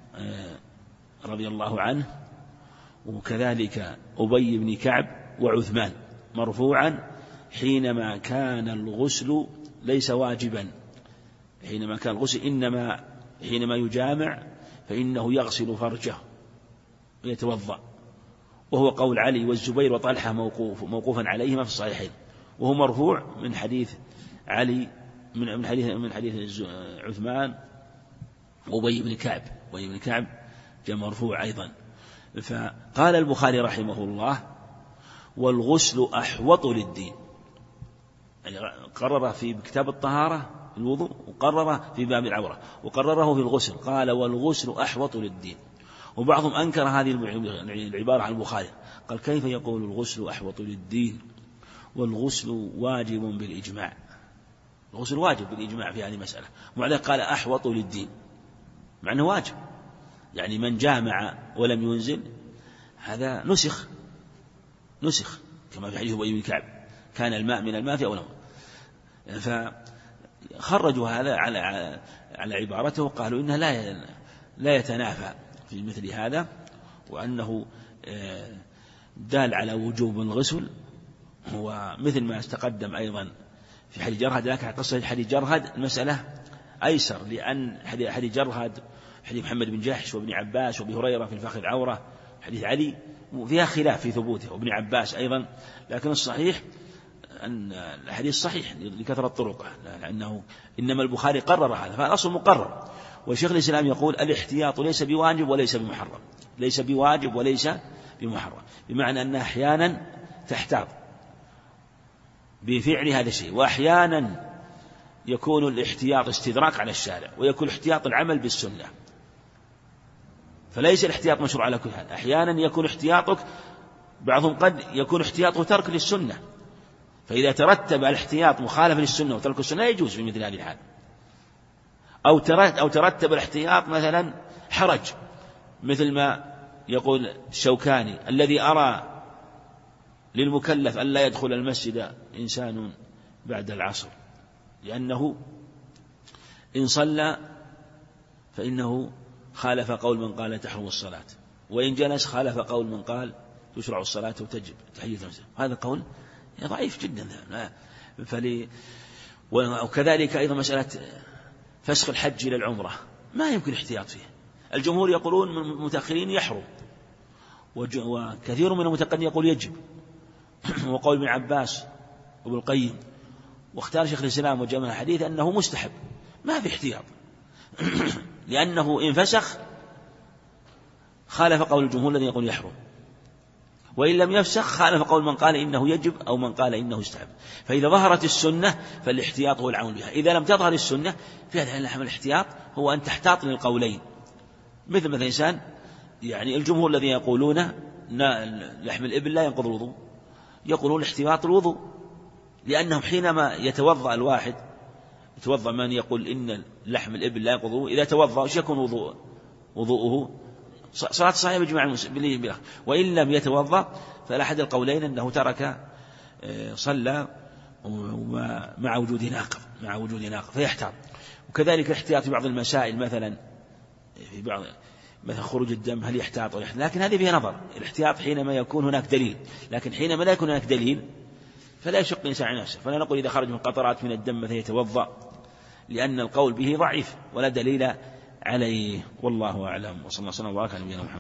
رضي الله عنه، وكذلك أبي بن كعب وعثمان مرفوعا: حينما كان الغسل ليس واجبا، حينما كان الغسل إنما حينما يجامع فإنه يغسل فرجه ويتوضأ، وهو قول علي والزبير وطلحة موقوفا عليهما في الصحيحين، وهو مرفوع من حديث علي من حديث عثمان وأبي بن كعب جاء مرفوع أيضا. فقال البخاري رحمه الله: والغسل أحوط للدين، يعني قرر في كتاب الطهارة الوضوء، وقرر في باب العورة، وقرره في الغسل، قال: والغسل أحوط للدين. وبعضهم أنكر هذه العبارة عن البخاري، قال: كيف يقول الغسل أحوط للدين والغسل واجب بالإجماع؟ الغسل واجب بالإجماع في هذه المسألة، ومع ذلك قال أحوط للدين، مع أنه واجب، يعني من جامع ولم ينزل هذا نسخ كما في حديث أبي بن كعب: كان الماء من الماء في أول مرة. فخرجوا هذا على عبارته، وقالوا إنه لا يتنافى في مثل هذا، وأنه دال على وجوب الغسل. ومثل ما استقدم أيضا في حديث جرهد، لكن قصة حديث جرهد المسألة أيسر، لأن حديث جرهد حديث محمد بن جحش وابن عباس وابي هريرة في الفخذ عورة، حديث علي وفيها خلاف في ثبوته، وابن عباس أيضا، لكن الصحيح أن الحديث صحيح لكثرة طرقه، لأنه إنما البخاري قرر هذا، فالأصل مقرر. وشيخ الإسلام يقول: الاحتياط ليس بواجب وليس بمحرم، ليس بواجب وليس بمحرم، بمعنى أن أحيانا تحتاط بفعل هذا الشيء، وأحيانا يكون الاحتياط استدراك على الشارع، ويكون احتياط العمل بالسنة، فليس الاحتياط مشروع على كل حال. أحيانا يكون احتياطك، بعضهم قد يكون احتياطه ترك للسنة، فإذا ترتب الاحتياط مخالفة للسنة وترك السنة لا يجوز في مثل هذه الحال. أو ترتب الاحتياط مثلا حرج، مثل ما يقول الشوكاني: الذي أرى للمكلف أن لا يدخل المسجد إنسان بعد العصر، لأنه إن صلى فإنه خالف قول من قال تحرم الصلاة، وإن جلس خالف قول من قال تشرع الصلاة وتجب تحية المسجد. هذا قول ضعيف جدا. وكذلك أيضا مسألة فسخ الحج إلى العمرة ما يمكن احتياط فيه. الجمهور يقولون من المتأخرين يحرم، وكثير من المتقدمين يقول يجب، وقول ابن عباس وابن القيم، واختار شيخ الإسلام وجمع الحديث أنه مستحب، ما في احتياط، لأنه إن فسخ خالف قول الجمهور الذي يقول يحرم، وإن لم يفسخ خالف قول من قال إنه يجب أو من قال إنه يستحب. فإذا ظهرت السنة فالاحتياط هو العمل بها، إذا لم تظهر السنة في هذا الاحتياط هو أن تحتاط للقولين. مثل إنسان، يعني الجمهور الذين يقولون لحم الإبل لا ينقض الوضوء، يقولون احتياط الوضوء، لأنهم حينما يتوضأ الواحد، يتوضأ من يقول إن لحم الإبل لا ينقض الوضوء، إذا توضأ وش يكون وضوءه؟ صلاة صحيحة بجماعة المسلمين. وإن لم يتوضأ فالأحد القولين أنه ترك صلى مع وجود ناقض فيحتاط. وكذلك الاحتياط في بعض المسائل، مثلا في بعض مثل خروج الدم هل يحتاط ولا يحتاط، لكن هذه فيها نظر. الاحتياط حينما يكون هناك دليل، لكن حينما لا يكون هناك دليل فلا يشق الإنسان على نفسه. فلا نقول إذا خرج من قطرات من الدم مثلا يتوضأ، لأن القول به ضعيف ولا دليل عليه. والله أعلم، وصلى الله وسلم وبارك على نبينا محمد.